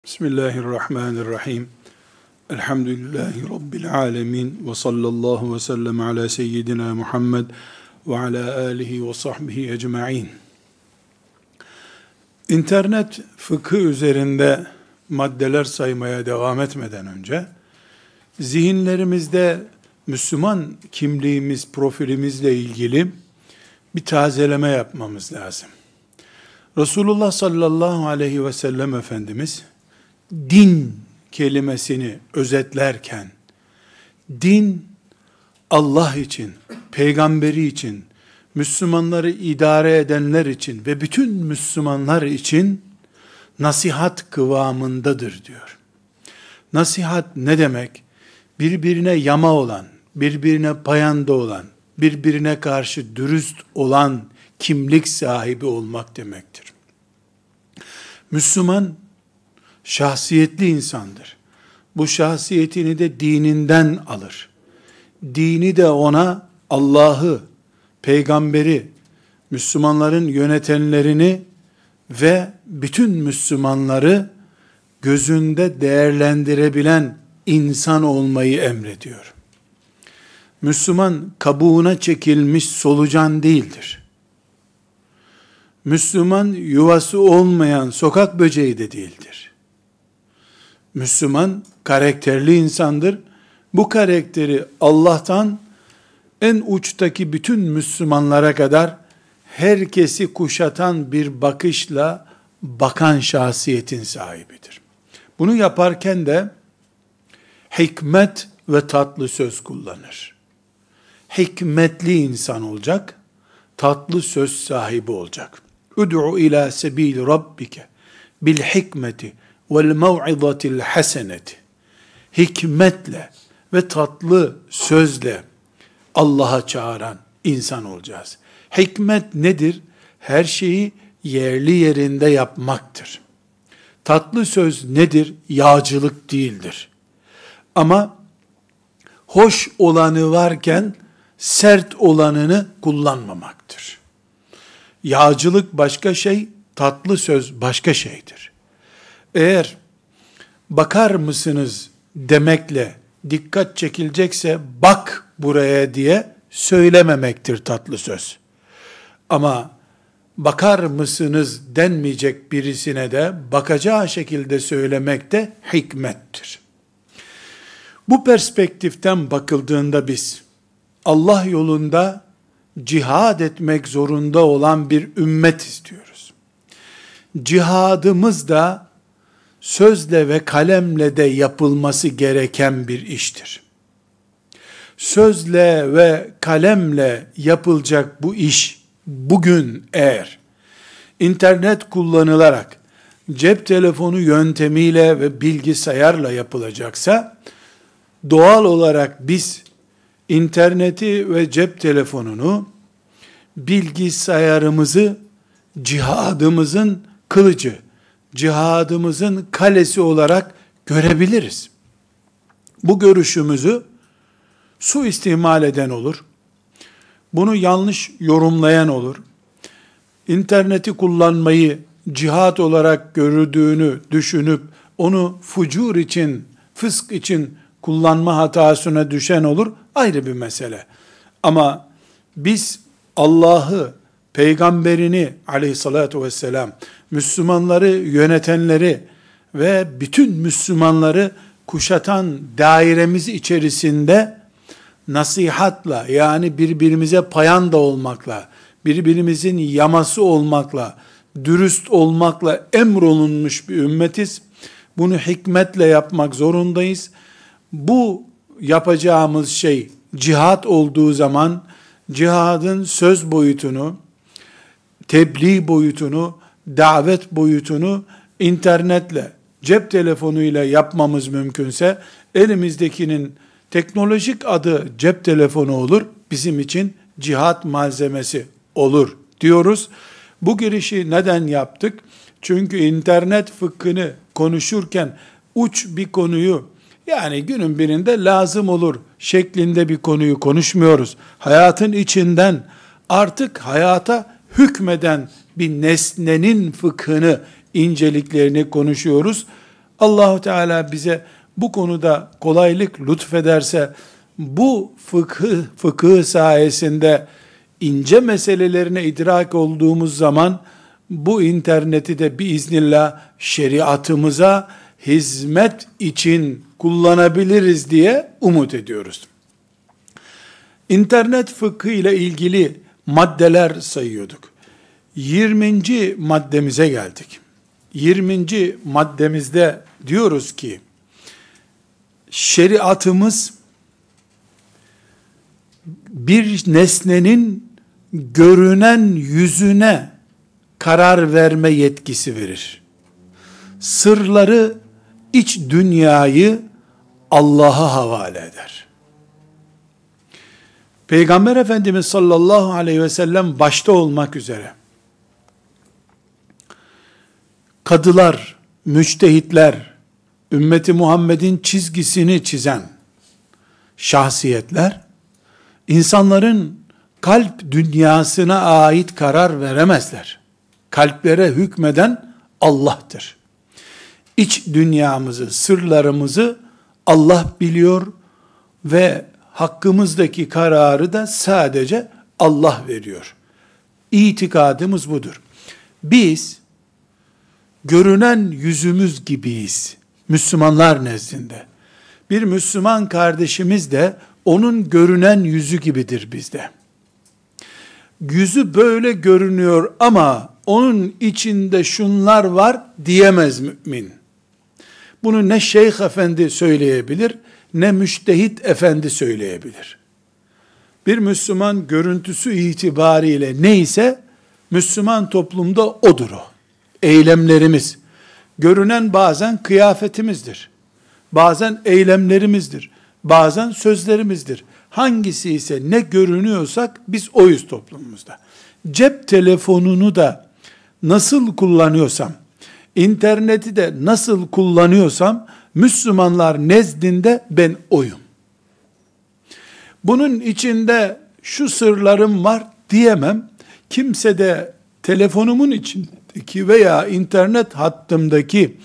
Bismillahirrahmanirrahim. Elhamdülillahi Rabbil alemin. Ve sallallahu ve sellem ala seyyidina Muhammed ve ala alihi ve sahbihi ecma'in. İnternet fıkıh üzerinde maddeler saymaya devam etmeden önce, zihinlerimizde Müslüman kimliğimiz, profilimizle ilgili bir tazeleme yapmamız lazım. Resulullah sallallahu aleyhi ve sellem Efendimiz, din kelimesini özetlerken, din Allah için, peygamberi için, Müslümanları idare edenler için ve bütün Müslümanlar için nasihat kıvamındadır diyor. Nasihat ne demek? Birbirine yama olan, birbirine payanda olan, birbirine karşı dürüst olan kimlik sahibi olmak demektir. Müslüman, şahsiyetli insandır. Bu şahsiyetini de dininden alır. Dini de ona Allah'ı, peygamberi, Müslümanların yönetenlerini ve bütün Müslümanları gözünde değerlendirebilen insan olmayı emrediyor. Müslüman kabuğuna çekilmiş solucan değildir. Müslüman yuvası olmayan sokak böceği de değildir. Müslüman karakterli insandır. Bu karakteri Allah'tan en uçtaki bütün Müslümanlara kadar herkesi kuşatan bir bakışla bakan şahsiyetin sahibidir. Bunu yaparken de hikmet ve tatlı söz kullanır. Hikmetli insan olacak, tatlı söz sahibi olacak. Ud'u ila sebil rabbike bil hikmeti vel mev'izatil haseneti. Hikmetle ve tatlı sözle Allah'a çağıran insan olacağız. Hikmet nedir? Her şeyi yerli yerinde yapmaktır. Tatlı söz nedir? Yağcılık değildir. Ama hoş olanı varken sert olanını kullanmamaktır. Yağcılık başka şey, tatlı söz başka şeydir. Eğer bakar mısınız demekle dikkat çekilecekse bak buraya diye söylememektir tatlı söz. Ama bakar mısınız denmeyecek birisine de bakacağı şekilde söylemek de hikmettir. Bu perspektiften bakıldığında biz Allah yolunda cihad etmek zorunda olan bir ümmet istiyoruz. Cihadımız da sözle ve kalemle de yapılması gereken bir iştir. Sözle ve kalemle yapılacak bu iş bugün eğer internet kullanılarak cep telefonu yöntemiyle ve bilgisayarla yapılacaksa doğal olarak biz interneti ve cep telefonunu, bilgisayarımızı cihadımızın kılıcı, cihadımızın kalesi olarak görebiliriz. Bu görüşümüzü suistimal eden olur. Bunu yanlış yorumlayan olur. İnterneti kullanmayı cihat olarak gördüğünü düşünüp onu fucur için, fısk için kullanma hatasına düşen olur. Ayrı bir mesele. Ama biz Allah'ı, peygamberini aleyhissalatu vesselam, Müslümanları yönetenleri ve bütün Müslümanları kuşatan dairemiz içerisinde nasihatla, yani birbirimize payanda olmakla, birbirimizin yaması olmakla, dürüst olmakla emrolunmuş bir ümmetiz. Bunu hikmetle yapmak zorundayız. Bu yapacağımız şey cihat olduğu zaman cihadın söz boyutunu, tebliğ boyutunu, davet boyutunu internetle, cep telefonuyla yapmamız mümkünse elimizdekinin teknolojik adı cep telefonu olur, bizim için cihat malzemesi olur diyoruz. Bu girişi neden yaptık? Çünkü internet fıkhını konuşurken uç bir konuyu, yani günün birinde lazım olur şeklinde bir konuyu konuşmuyoruz. Hayatın içinden artık hayata hükmeden bir nesnenin fıkhını, inceliklerini konuşuyoruz. Allahu Teala bize bu konuda kolaylık lütfederse, bu fıkıh sayesinde ince meselelerine idrak olduğumuz zaman, bu interneti de biiznillah şeriatımıza hizmet için kullanabiliriz diye umut ediyoruz. İnternet fıkhı ile ilgili maddeler sayıyorduk. 20. maddemize geldik. 20. maddemizde diyoruz ki, şeriatımız bir nesnenin görünen yüzüne karar verme yetkisi verir. Sırları, iç dünyayı Allah'a havale eder. Peygamber Efendimiz sallallahu aleyhi ve sellem başta olmak üzere, kadılar, müçtehitler, ümmeti Muhammed'in çizgisini çizen şahsiyetler, insanların kalp dünyasına ait karar veremezler. Kalplere hükmeden Allah'tır. İç dünyamızı, sırlarımızı Allah biliyor ve hakkımızdaki kararı da sadece Allah veriyor. İtikadımız budur. Biz görünen yüzümüz gibiyiz Müslümanlar nezdinde. Bir Müslüman kardeşimiz de onun görünen yüzü gibidir bizde. Yüzü böyle görünüyor ama onun içinde şunlar var diyemez mümin. Bunu ne şeyh efendi söyleyebilir, ne müştehit efendi söyleyebilir. Bir Müslüman görüntüsü itibariyle neyse, Müslüman toplumda odur o. Eylemlerimiz, görünen bazen kıyafetimizdir, bazen eylemlerimizdir, bazen sözlerimizdir. Hangisi ise ne görünüyorsak biz oyuz toplumumuzda. Cep telefonunu da nasıl kullanıyorsam, interneti de nasıl kullanıyorsam, Müslümanlar nezdinde ben oyum. Bunun içinde şu sırlarım var diyemem. Kimse de telefonumun içindeki veya internet hattımdaki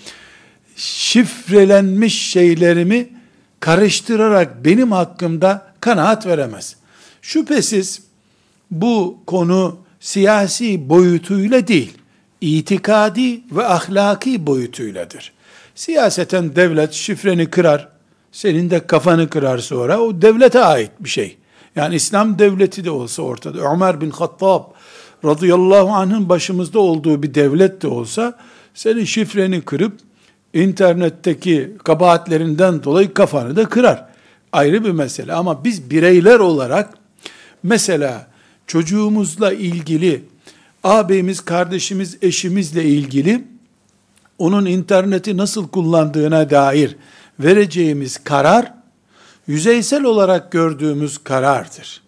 şifrelenmiş şeylerimi karıştırarak benim hakkımda kanaat veremez. Şüphesiz bu konu siyasi boyutuyla değil, itikadi ve ahlaki boyutuyladır. Siyaseten devlet şifreni kırar, senin de kafanı kırar sonra, o devlete ait bir şey. Yani İslam devleti de olsa ortada, Ömer bin Hattab radıyallahu anh'ın başımızda olduğu bir devlet de olsa, senin şifreni kırıp, internetteki kabahatlerinden dolayı kafanı da kırar. Ayrı bir mesele. Ama biz bireyler olarak, mesela çocuğumuzla ilgili, ağabeyimiz, kardeşimiz, eşimizle ilgili, onun interneti nasıl kullandığına dair vereceğimiz karar, yüzeysel olarak gördüğümüz karardır.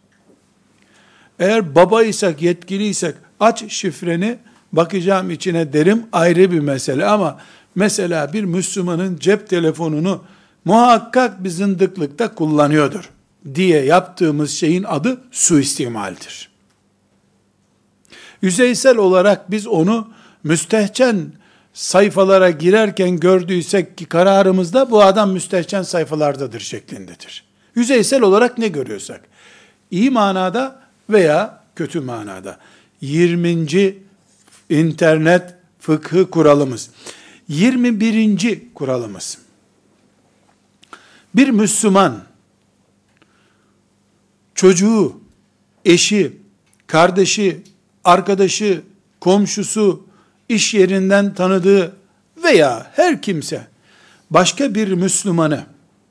Eğer babaysak, yetkiliysek, aç şifreni, bakacağım içine derim, ayrı bir mesele. Ama mesela bir Müslümanın cep telefonunu muhakkak bir zındıklıkta kullanıyordur diye yaptığımız şeyin adı suistimaldir. Yüzeysel olarak biz onu müstehcen sayfalara girerken gördüysek ki kararımızda bu adam müstehcen sayfalardadır şeklindedir. Yüzeysel olarak ne görüyorsak, iyi manada veya kötü manada. 20. internet fıkhı kuralımız. 21. kuralımız. Bir Müslüman çocuğu, eşi, kardeşi, arkadaşı, komşusu, iş yerinden tanıdığı veya her kimse başka bir Müslümanı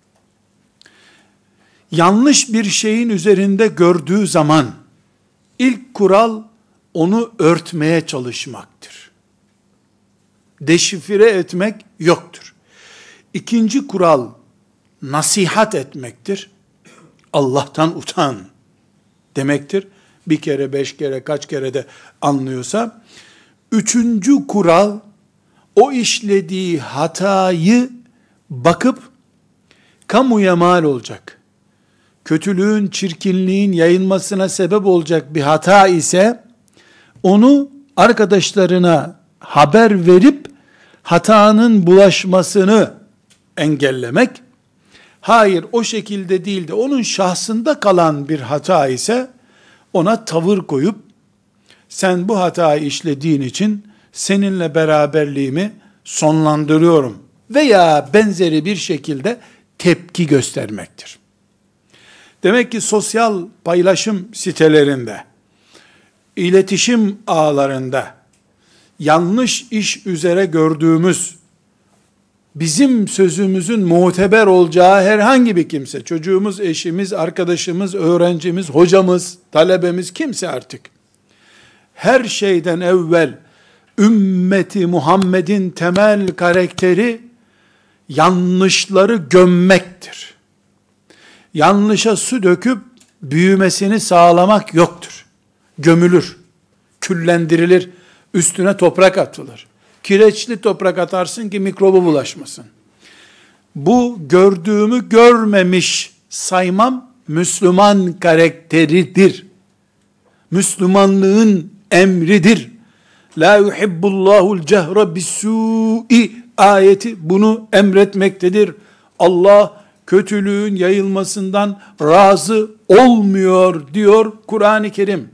yanlış bir şeyin üzerinde gördüğü zaman ilk kural onu örtmeye çalışmaktır. Deşifre etmek yoktur. İkinci kural nasihat etmektir. Allah'tan utan demektir. Bir kere, 5 kere, kaç kere de anlıyorsa. Üçüncü kural, o işlediği hatayı bakıp kamuya mal olacak, kötülüğün, çirkinliğin yayılmasına sebep olacak bir hata ise onu arkadaşlarına haber verip hatanın bulaşmasını engellemek. Hayır, o şekilde değil de onun şahsında kalan bir hata ise ona tavır koyup sen bu hatayı işlediğin için seninle beraberliğimi sonlandırıyorum veya benzeri bir şekilde tepki göstermektir. Demek ki sosyal paylaşım sitelerinde, iletişim ağlarında yanlış iş üzere gördüğümüz, bizim sözümüzün muteber olacağı herhangi bir kimse, çocuğumuz, eşimiz, arkadaşımız, öğrencimiz, hocamız, talebemiz, kimse artık, her şeyden evvel ümmeti Muhammed'in temel karakteri yanlışları gömmektir. Yanlışa su döküp büyümesini sağlamak yoktur. Gömülür, küllendirilir, üstüne toprak atılır. Kireçli toprak atarsın ki mikrobu bulaşmasın. Bu gördüğümü görmemiş saymam Müslüman karakteridir. Müslümanlığın emridir. La yuhibbullahul cehre bis-su'i ayeti bunu emretmektedir. Allah kötülüğün yayılmasından razı olmuyor diyor Kur'an-ı Kerim.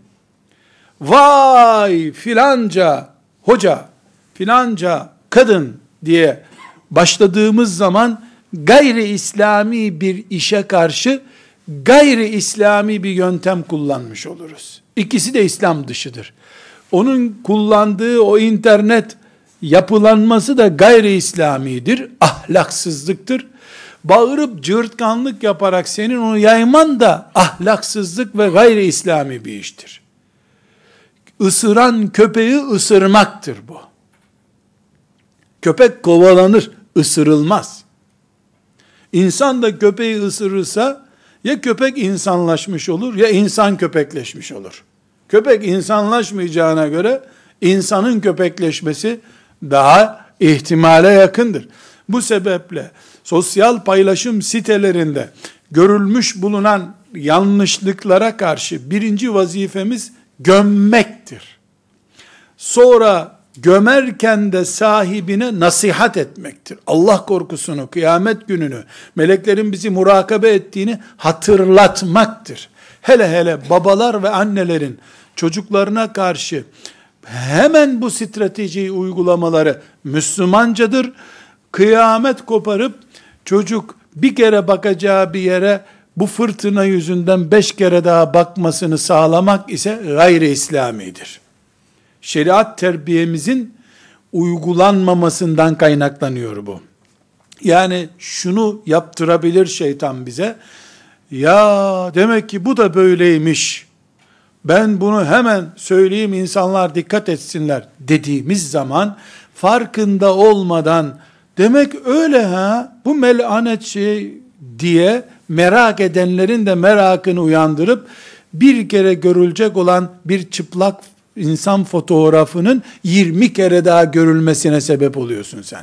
Vay filanca hoca, filanca kadın diye başladığımız zaman gayri İslami bir işe karşı gayri İslami bir yöntem kullanmış oluruz. İkisi de İslam dışıdır. Onun kullandığı o internet yapılanması da gayri İslamidir, ahlaksızlıktır. Bağırıp cırtkanlık yaparak senin onu yayman da ahlaksızlık ve gayri İslami bir iştir. Isıran köpeği ısırmaktır bu. Köpek kovalanır, ısırılmaz. İnsan da köpeği ısırırsa ya köpek insanlaşmış olur ya insan köpekleşmiş olur. Köpek insanlaşmayacağına göre insanın köpekleşmesi daha ihtimale yakındır. Bu sebeple sosyal paylaşım sitelerinde görülmüş bulunan yanlışlıklara karşı birinci vazifemiz gömmektir. Sonra gömerken de sahibine nasihat etmektir. Allah korkusunu, kıyamet gününü, meleklerin bizi murakabe ettiğini hatırlatmaktır. Hele hele babalar ve annelerin çocuklarına karşı hemen bu stratejiyi uygulamaları Müslümancadır. Kıyamet koparıp çocuk bir kere bakacağı bir yere bu fırtına yüzünden 5 kere daha bakmasını sağlamak ise gayri İslamidir. Şeriat terbiyemizin uygulanmamasından kaynaklanıyor bu. Yani şunu yaptırabilir şeytan bize. Ya demek ki bu da böyleymiş. Ben bunu hemen söyleyeyim, insanlar dikkat etsinler dediğimiz zaman farkında olmadan demek öyle ha, bu melanet şey diye merak edenlerin de merakını uyandırıp bir kere görülecek olan bir çıplak insan fotoğrafının 20 kere daha görülmesine sebep oluyorsun sen.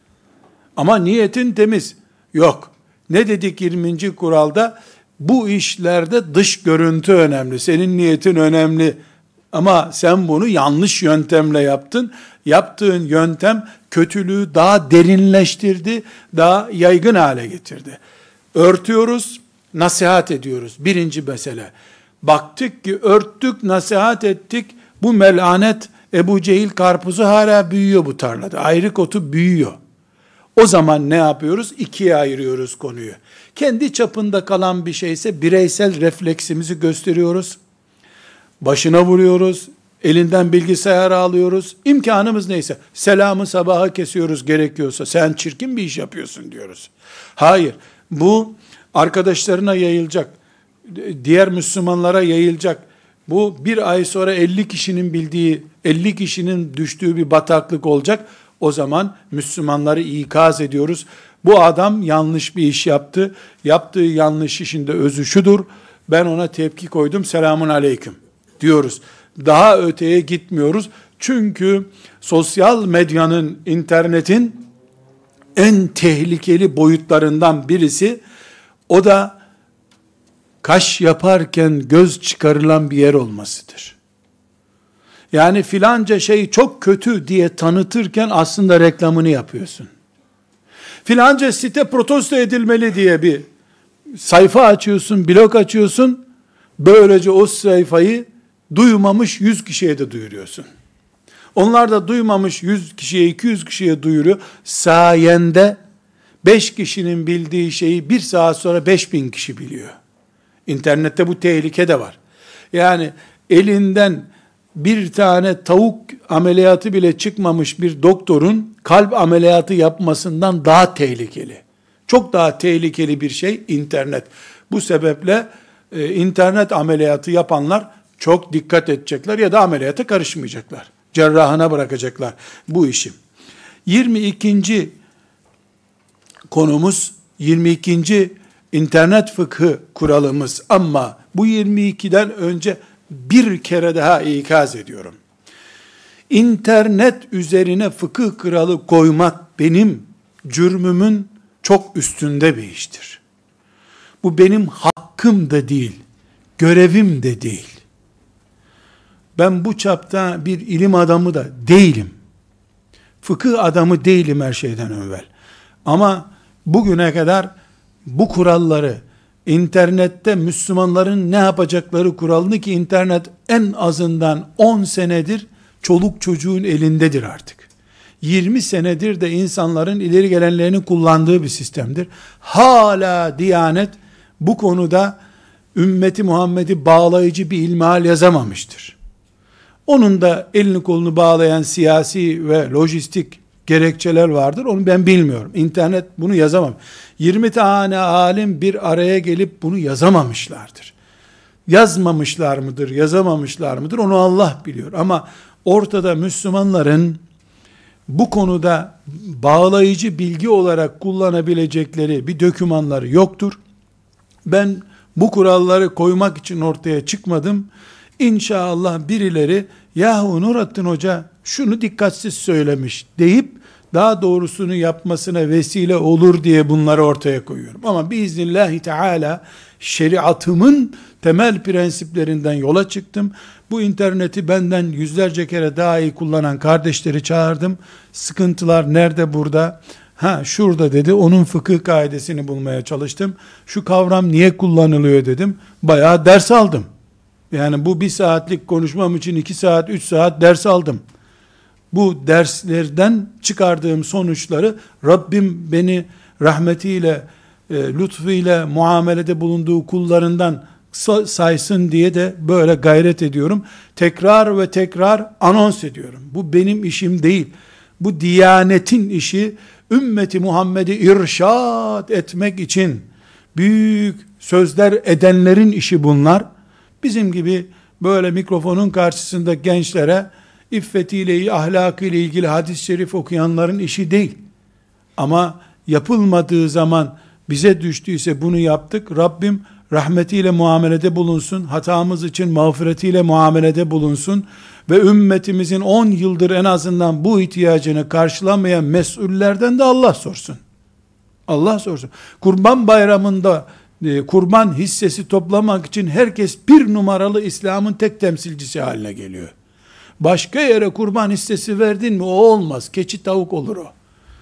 Ama niyetin temiz. Yok. Ne dedik 20. kuralda? Bu işlerde dış görüntü önemli. Senin niyetin önemli. Ama sen bunu yanlış yöntemle yaptın. Yaptığın yöntem kötülüğü daha derinleştirdi, daha yaygın hale getirdi. Örtüyoruz, nasihat ediyoruz. Birinci mesele. Baktık ki örttük, nasihat ettik. Bu melanet Ebu Cehil karpuzu hala büyüyor bu tarlada. Ayrık otu büyüyor. O zaman ne yapıyoruz? İkiye ayırıyoruz konuyu. Kendi çapında kalan bir şeyse bireysel refleksimizi gösteriyoruz. Başına vuruyoruz. Elinden bilgisayarı alıyoruz. İmkanımız neyse. Selamı sabaha kesiyoruz gerekiyorsa. Sen çirkin bir iş yapıyorsun diyoruz. Hayır. Bu arkadaşlarına yayılacak. Diğer Müslümanlara yayılacak. Bu bir ay sonra 50 kişinin bildiği, 50 kişinin düştüğü bir bataklık olacak. O zaman Müslümanları ikaz ediyoruz. Bu adam yanlış bir iş yaptı. Yaptığı yanlış işin de özü şudur. Ben ona tepki koydum. Selamun aleyküm diyoruz. Daha öteye gitmiyoruz. Çünkü sosyal medyanın, internetin en tehlikeli boyutlarından birisi, o da kaş yaparken göz çıkarılan bir yer olmasıdır. Yani filanca şey çok kötü diye tanıtırken aslında reklamını yapıyorsun. Filanca site protesto edilmeli diye bir sayfa açıyorsun, blog açıyorsun. Böylece o sayfayı duymamış 100 kişiye de duyuruyorsun. Onlar da duymamış 100 kişiye, 200 kişiye duyuruyor. Sayende 5 kişinin bildiği şeyi 1 saat sonra 5.000 kişi biliyor. İnternette bu tehlike de var. Yani elinden bir tane tavuk ameliyatı bile çıkmamış bir doktorun kalp ameliyatı yapmasından daha tehlikeli. Çok daha tehlikeli bir şey internet. Bu sebeple internet ameliyatı yapanlar çok dikkat edecekler ya da ameliyata karışmayacaklar. Cerrahına bırakacaklar bu işi. 22. konumuz, 22. internet fıkhı kuralımız, ama bu 22'den önce bir kere daha ikaz ediyorum. İnternet üzerine fıkıh kuralı koymak benim cürmümün çok üstünde bir iştir. Bu benim hakkım da değil, görevim de değil. Ben bu çapta bir ilim adamı da değilim. Fıkıh adamı değilim her şeyden evvel. Ama bugüne kadar bu kuralları, internette Müslümanların ne yapacakları kuralını, ki internet en azından 10 senedir çoluk çocuğun elindedir artık. 20 senedir de insanların ileri gelenlerini kullandığı bir sistemdir. Hala Diyanet bu konuda ümmeti Muhammed'i bağlayıcı bir ilmihal yazamamıştır. Onun da elini kolunu bağlayan siyasi ve lojistik gerekçeler vardır. Onu ben bilmiyorum. İnternet bunu yazamam. 20 tane alim bir araya gelip bunu yazamamışlardır. Yazmamışlar mıdır, yazamamışlar mıdır? Onu Allah biliyor. Ama ortada Müslümanların bu konuda bağlayıcı bilgi olarak kullanabilecekleri bir dokümanları yoktur. Ben bu kuralları koymak için ortaya çıkmadım. İnşallah birileri, yahu Nurattin Hoca şunu dikkatsiz söylemiş deyip daha doğrusunu yapmasına vesile olur diye bunları ortaya koyuyorum. Ama biiznillahü teala şeriatımın temel prensiplerinden yola çıktım. Bu interneti benden yüzlerce kere daha iyi kullanan kardeşleri çağırdım. Sıkıntılar nerede burada? Şurada dedi, onun fıkıh kaidesini bulmaya çalıştım. Şu kavram niye kullanılıyor dedim. Bayağı ders aldım. Yani bu 1 saatlik konuşmam için 2 saat, 3 saat ders aldım. Bu derslerden çıkardığım sonuçları Rabbim beni rahmetiyle, lütfuyla muamelede bulunduğu kullarından saysın diye de böyle gayret ediyorum. Tekrar ve tekrar anons ediyorum. Bu benim işim değil. Bu Diyanet'in işi. Ümmeti Muhammed'i irşad etmek için büyük sözler edenlerin işi bunlar. Bizim gibi böyle mikrofonun karşısında gençlere iffetiyle, ahlakıyla ilgili hadis-i şerif okuyanların işi değil. Ama yapılmadığı zaman bize düştüyse bunu yaptık. Rabbim rahmetiyle muamelede bulunsun. Hatamız için mağfiretiyle muamelede bulunsun. Ve ümmetimizin 10 yıldır en azından bu ihtiyacını karşılamayan mesullerden de Allah sorsun. Allah sorsun. Kurban bayramında kurban hissesi toplamak için herkes 1 numaralı İslam'ın tek temsilcisi haline geliyor. Başka yere kurban hissesi verdin mi o olmaz. Keçi tavuk olur o.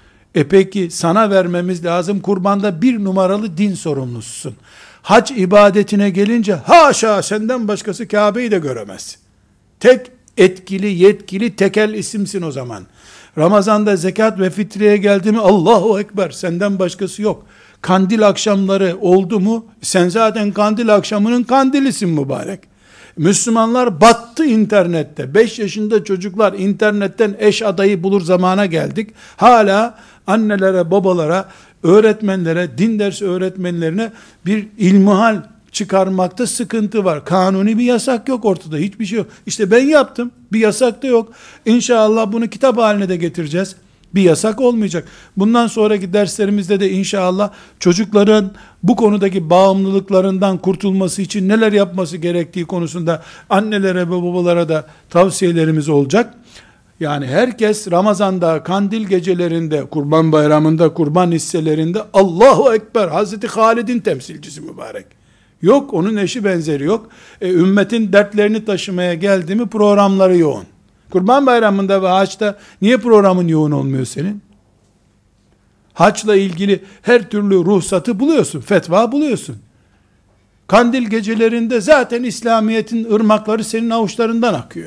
Peki sana vermemiz lazım. Kurbanda 1 numaralı din sorumlususun. Hac ibadetine gelince haşa senden başkası Kabe'yi de göremez. Tek etkili, yetkili, tekel isimsin o zaman. Ramazanda zekat ve fitreye geldi mi Allahu Ekber, senden başkası yok. Kandil akşamları oldu mu sen zaten kandil akşamının kandilisin mübarek. Müslümanlar battı internette. 5 yaşında çocuklar internetten eş adayı bulur zamana geldik. Hala annelere, babalara, öğretmenlere, din dersi öğretmenlerine bir ilmihal çıkarmakta sıkıntı var. Kanuni bir yasak yok ortada. Hiçbir şey yok. İşte ben yaptım. Bir yasak da yok. İnşallah bunu kitap haline de getireceğiz. Bir yasak olmayacak. Bundan sonraki derslerimizde de inşallah çocukların bu konudaki bağımlılıklarından kurtulması için neler yapması gerektiği konusunda annelere ve babalara da tavsiyelerimiz olacak. Yani herkes Ramazan'da, kandil gecelerinde, kurban bayramında, kurban hisselerinde Allahu Ekber, Hazreti Halid'in temsilcisi mübarek. Yok, onun eşi benzeri yok. Ümmetin dertlerini taşımaya geldi mi programları yoğun. Kurban Bayramı'nda ve haçta niye programın yoğun olmuyor senin? Haçla ilgili her türlü ruhsatı buluyorsun, fetva buluyorsun. Kandil gecelerinde zaten İslamiyet'in ırmakları senin avuçlarından akıyor.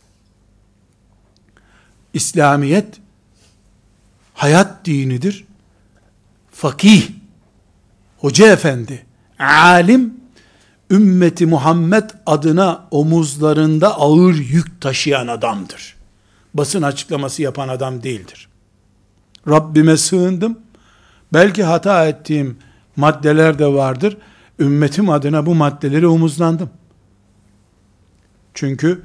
İslamiyet hayat dinidir. Fakih, hoca efendi, alim, ümmeti Muhammed adına omuzlarında ağır yük taşıyan adamdır. Basın açıklaması yapan adam değildir. Rabbime sığındım. Belki hata ettiğim maddeler de vardır. Ümmetim adına bu maddeleri omuzlandım. Çünkü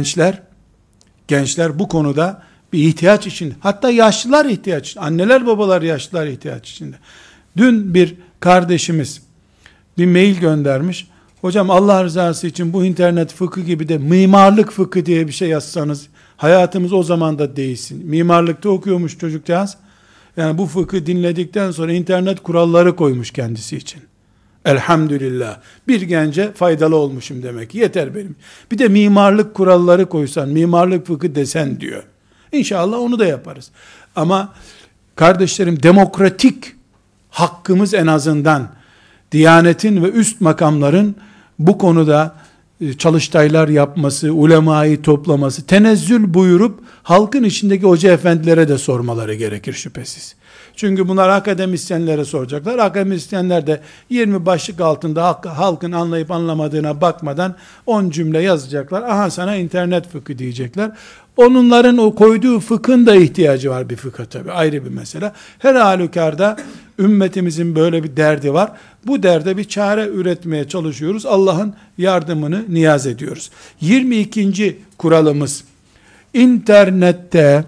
gençler bu konuda bir ihtiyaç içinde. Hatta yaşlılar ihtiyaç içinde. Anneler babalar yaşlılar ihtiyaç içinde. Dün bir kardeşimiz bir mail göndermiş. Hocam Allah rızası için bu internet fıkı gibi de mimarlık fıkı diye bir şey yazsanız hayatımız o zaman da değişsin. Mimarlıkta okuyormuş çocukcağız. Yani bu fıkı dinledikten sonra internet kuralları koymuş kendisi için. Elhamdülillah. Bir gence faydalı olmuşum demek. Yeter benim. Bir de mimarlık kuralları koysan, mimarlık fıkı desen diyor. İnşallah onu da yaparız. Ama kardeşlerim, demokratik hakkımız en azından Diyanetin ve üst makamların bu konuda çalıştaylar yapması, ulemayı toplaması, tenezzül buyurup halkın içindeki hoca efendilere de sormaları gerekir şüphesiz. Çünkü bunlar akademisyenlere soracaklar. Akademisyenler de 20 başlık altında halkın anlayıp anlamadığına bakmadan 10 cümle yazacaklar. Aha sana internet fıkı diyecekler. Onların o koyduğu fıkhın da ihtiyacı var bir fıkha tabi. Ayrı bir mesele. Her halükarda ümmetimizin böyle bir derdi var. Bu derde bir çare üretmeye çalışıyoruz. Allah'ın yardımını niyaz ediyoruz. 22. kuralımız, internette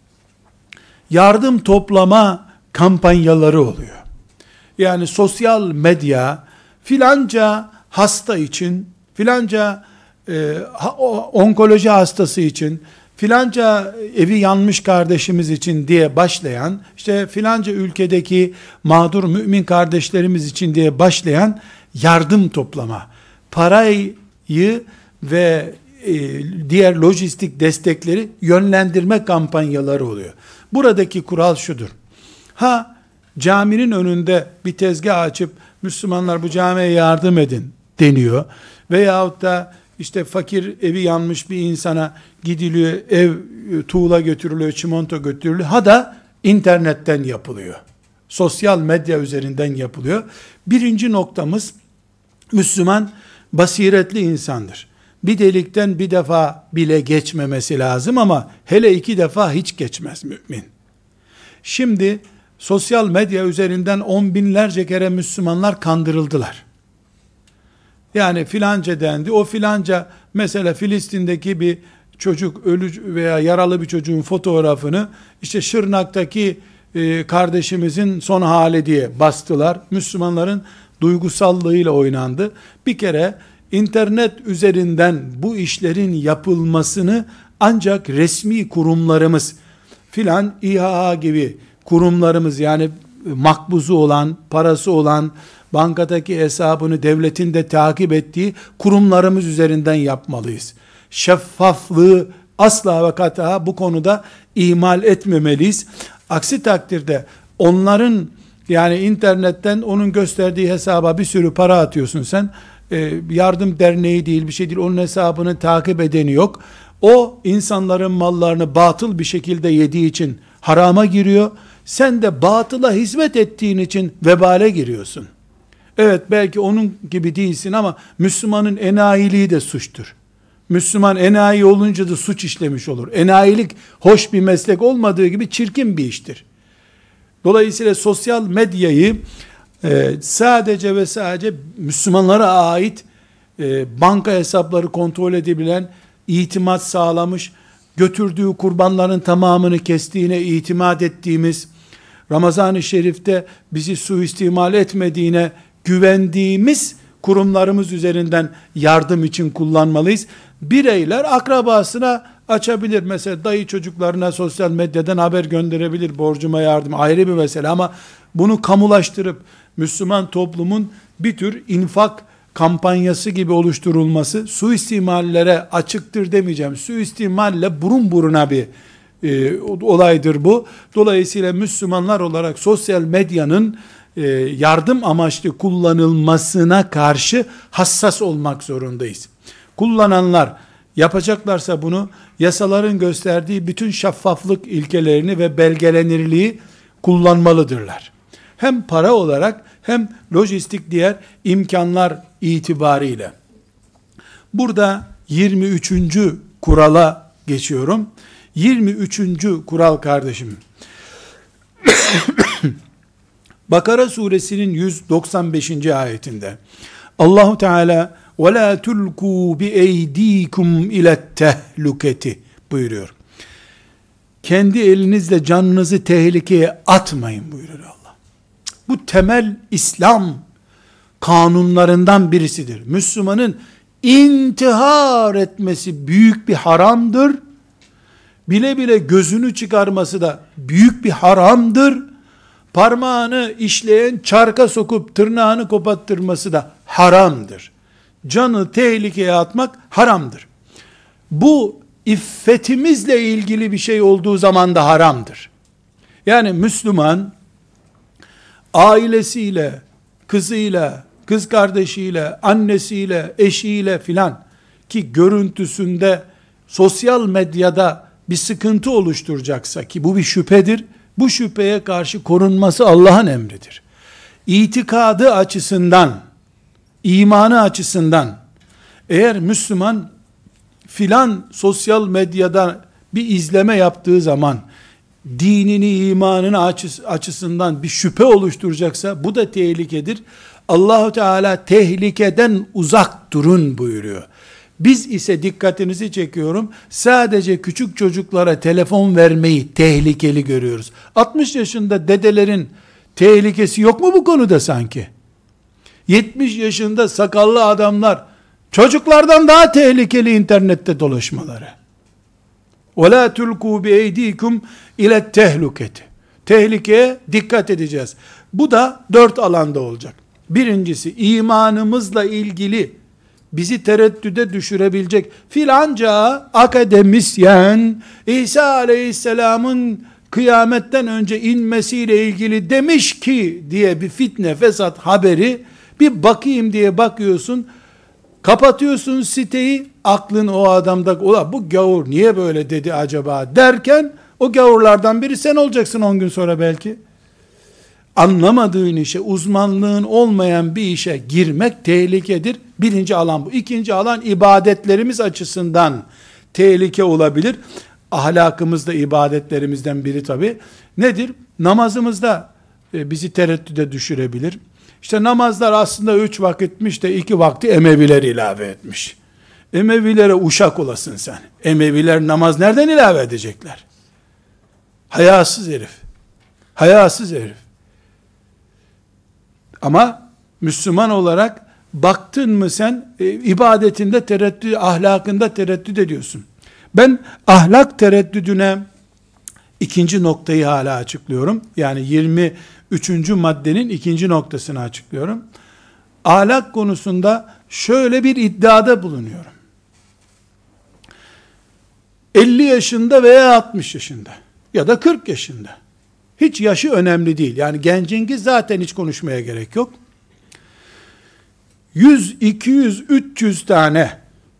yardım toplama kampanyaları oluyor. Yani sosyal medya filanca hasta için, filanca onkoloji hastası için, filanca evi yanmış kardeşimiz için diye başlayan, işte filanca ülkedeki mağdur mümin kardeşlerimiz için diye başlayan yardım toplama, parayı ve diğer lojistik destekleri yönlendirme kampanyaları oluyor. Buradaki kural şudur. Caminin önünde bir tezgah açıp Müslümanlar bu camiye yardım edin deniyor. Veyahut da işte fakir, evi yanmış bir insana gidiliyor, ev tuğla götürülüyor, çimento götürülüyor. Da internetten yapılıyor. Sosyal medya üzerinden yapılıyor. Birinci noktamız, Müslüman basiretli insandır. Bir delikten bir defa bile geçmemesi lazım ama hele 2 defa hiç geçmez mümin. Şimdi sosyal medya üzerinden 10 binlerce kere Müslümanlar kandırıldılar. Yani filanca dendi, o filanca mesela Filistin'deki bir çocuk, ölü veya yaralı bir çocuğun fotoğrafını işte Şırnak'taki kardeşimizin son hali diye bastılar. Müslümanların duygusallığıyla oynandı. Bir kere internet üzerinden bu işlerin yapılmasını ancak resmi kurumlarımız, filan İHA gibi kurumlarımız, yani makbuzu olan, parası olan, bankadaki hesabını devletin de takip ettiği kurumlarımız üzerinden yapmalıyız. Şeffaflığı asla ve kata bu konuda ihmal etmemeliyiz. Aksi takdirde onların, yani internetten onun gösterdiği hesaba bir sürü para atıyorsun sen, yardım derneği değil, bir şey değil, onun hesabını takip edeni yok. O insanların mallarını batıl bir şekilde yediği için harama giriyor. Sen de batıla hizmet ettiğin için vebale giriyorsun. Evet, belki onun gibi değilsin ama Müslümanın enayiliği de suçtur. Müslüman enayi olunca da suç işlemiş olur. Enayilik hoş bir meslek olmadığı gibi çirkin bir iştir. Dolayısıyla sosyal medyayı sadece ve sadece Müslümanlara ait banka hesapları kontrol edebilen, itimat sağlamış, götürdüğü kurbanların tamamını kestiğine itimat ettiğimiz, Ramazan-ı Şerif'te bizi suistimal etmediğine güvendiğimiz kurumlarımız üzerinden yardım için kullanmalıyız. Bireyler akrabasına açabilir. Mesela dayı çocuklarına sosyal medyadan haber gönderebilir. Borcuma yardım ayrı bir mesele ama bunu kamulaştırıp Müslüman toplumun bir tür infak kampanyası gibi oluşturulması suistimallere açıktır demeyeceğim. Suistimalle burun buruna bir olaydır bu. Dolayısıyla Müslümanlar olarak sosyal medyanın yardım amaçlı kullanılmasına karşı hassas olmak zorundayız. Kullananlar yapacaklarsa bunu yasaların gösterdiği bütün şeffaflık ilkelerini ve belgelenirliği kullanmalıdırlar. Hem para olarak hem lojistik diğer imkanlar itibariyle. Burada 23. kurala geçiyorum. 23. kural kardeşim. Bakara suresinin 195. ayetinde Allahu Teala ve la tulku bi eydikum ile tehluketi buyuruyor. Kendi elinizle canınızı tehlikeye atmayın buyuruyor Allah. Bu temel İslam kanunlarından birisidir. Müslümanın intihar etmesi büyük bir haramdır. Bile bile gözünü çıkarması da büyük bir haramdır. Parmağını işleyen çarka sokup tırnağını kopattırması da haramdır. Canı tehlikeye atmak haramdır. Bu iffetimizle ilgili bir şey olduğu zaman da haramdır. Yani Müslüman ailesiyle, kızıyla, kız kardeşiyle, annesiyle, eşiyle filan ki görüntüsünde sosyal medyada bir sıkıntı oluşturacaksa ki bu bir şüphedir. Bu şüpheye karşı korunması Allah'ın emridir. İtikadı açısından, imanı açısından eğer Müslüman filan sosyal medyada bir izleme yaptığı zaman dinini, imanını açısından bir şüphe oluşturacaksa bu da tehlikedir. Allahu Teala tehlikeden uzak durun buyuruyor. Biz ise dikkatinizi çekiyorum, sadece küçük çocuklara telefon vermeyi tehlikeli görüyoruz. 60 yaşında dedelerin tehlikesi yok mu bu konuda sanki? 70 yaşında sakallı adamlar çocuklardan daha tehlikeli internette dolaşmaları. وَلَا تُلْقُوا بِاَيْد۪يكُمْ اِلَى التَّهْلُكَةِ Tehlikeye dikkat edeceğiz. Bu da 4 alanda olacak. Birincisi, imanımızla ilgili bizi tereddüde düşürebilecek filanca akademisyen İsa aleyhisselamın kıyametten önce inmesiyle ilgili demiş ki diye bir fitne fesat haberi bir bakayım diye bakıyorsun, kapatıyorsun siteyi, aklın o adamda, ola bu gavur niye böyle dedi acaba derken o gavurlardan biri sen olacaksın 10 gün sonra belki. Anlamadığın işe, uzmanlığın olmayan bir işe girmek tehlikedir. Birinci alan bu. İkinci alan ibadetlerimiz açısından tehlike olabilir. Ahlakımız da ibadetlerimizden biri tabi. Nedir? Namazımızda bizi tereddüde düşürebilir. İşte namazlar aslında 3 vakitmiş de 2 vakti Emeviler ilave etmiş. Emevilere uşak olasın sen. Emeviler namaz nereden ilave edecekler? Hayasız herif. Hayasız herif. Ama Müslüman olarak baktın mı sen ibadetinde tereddüt, ahlakında tereddüt ediyorsun. Ben ahlak tereddüdüne ikinci noktayı hala açıklıyorum. Yani 23. maddenin ikinci noktasını açıklıyorum. Ahlak konusunda şöyle bir iddiada bulunuyorum. 50 yaşında veya 60 yaşında ya da 40 yaşında. Hiç yaşı önemli değil. Yani gencinki zaten hiç konuşmaya gerek yok. 100, 200, 300 tane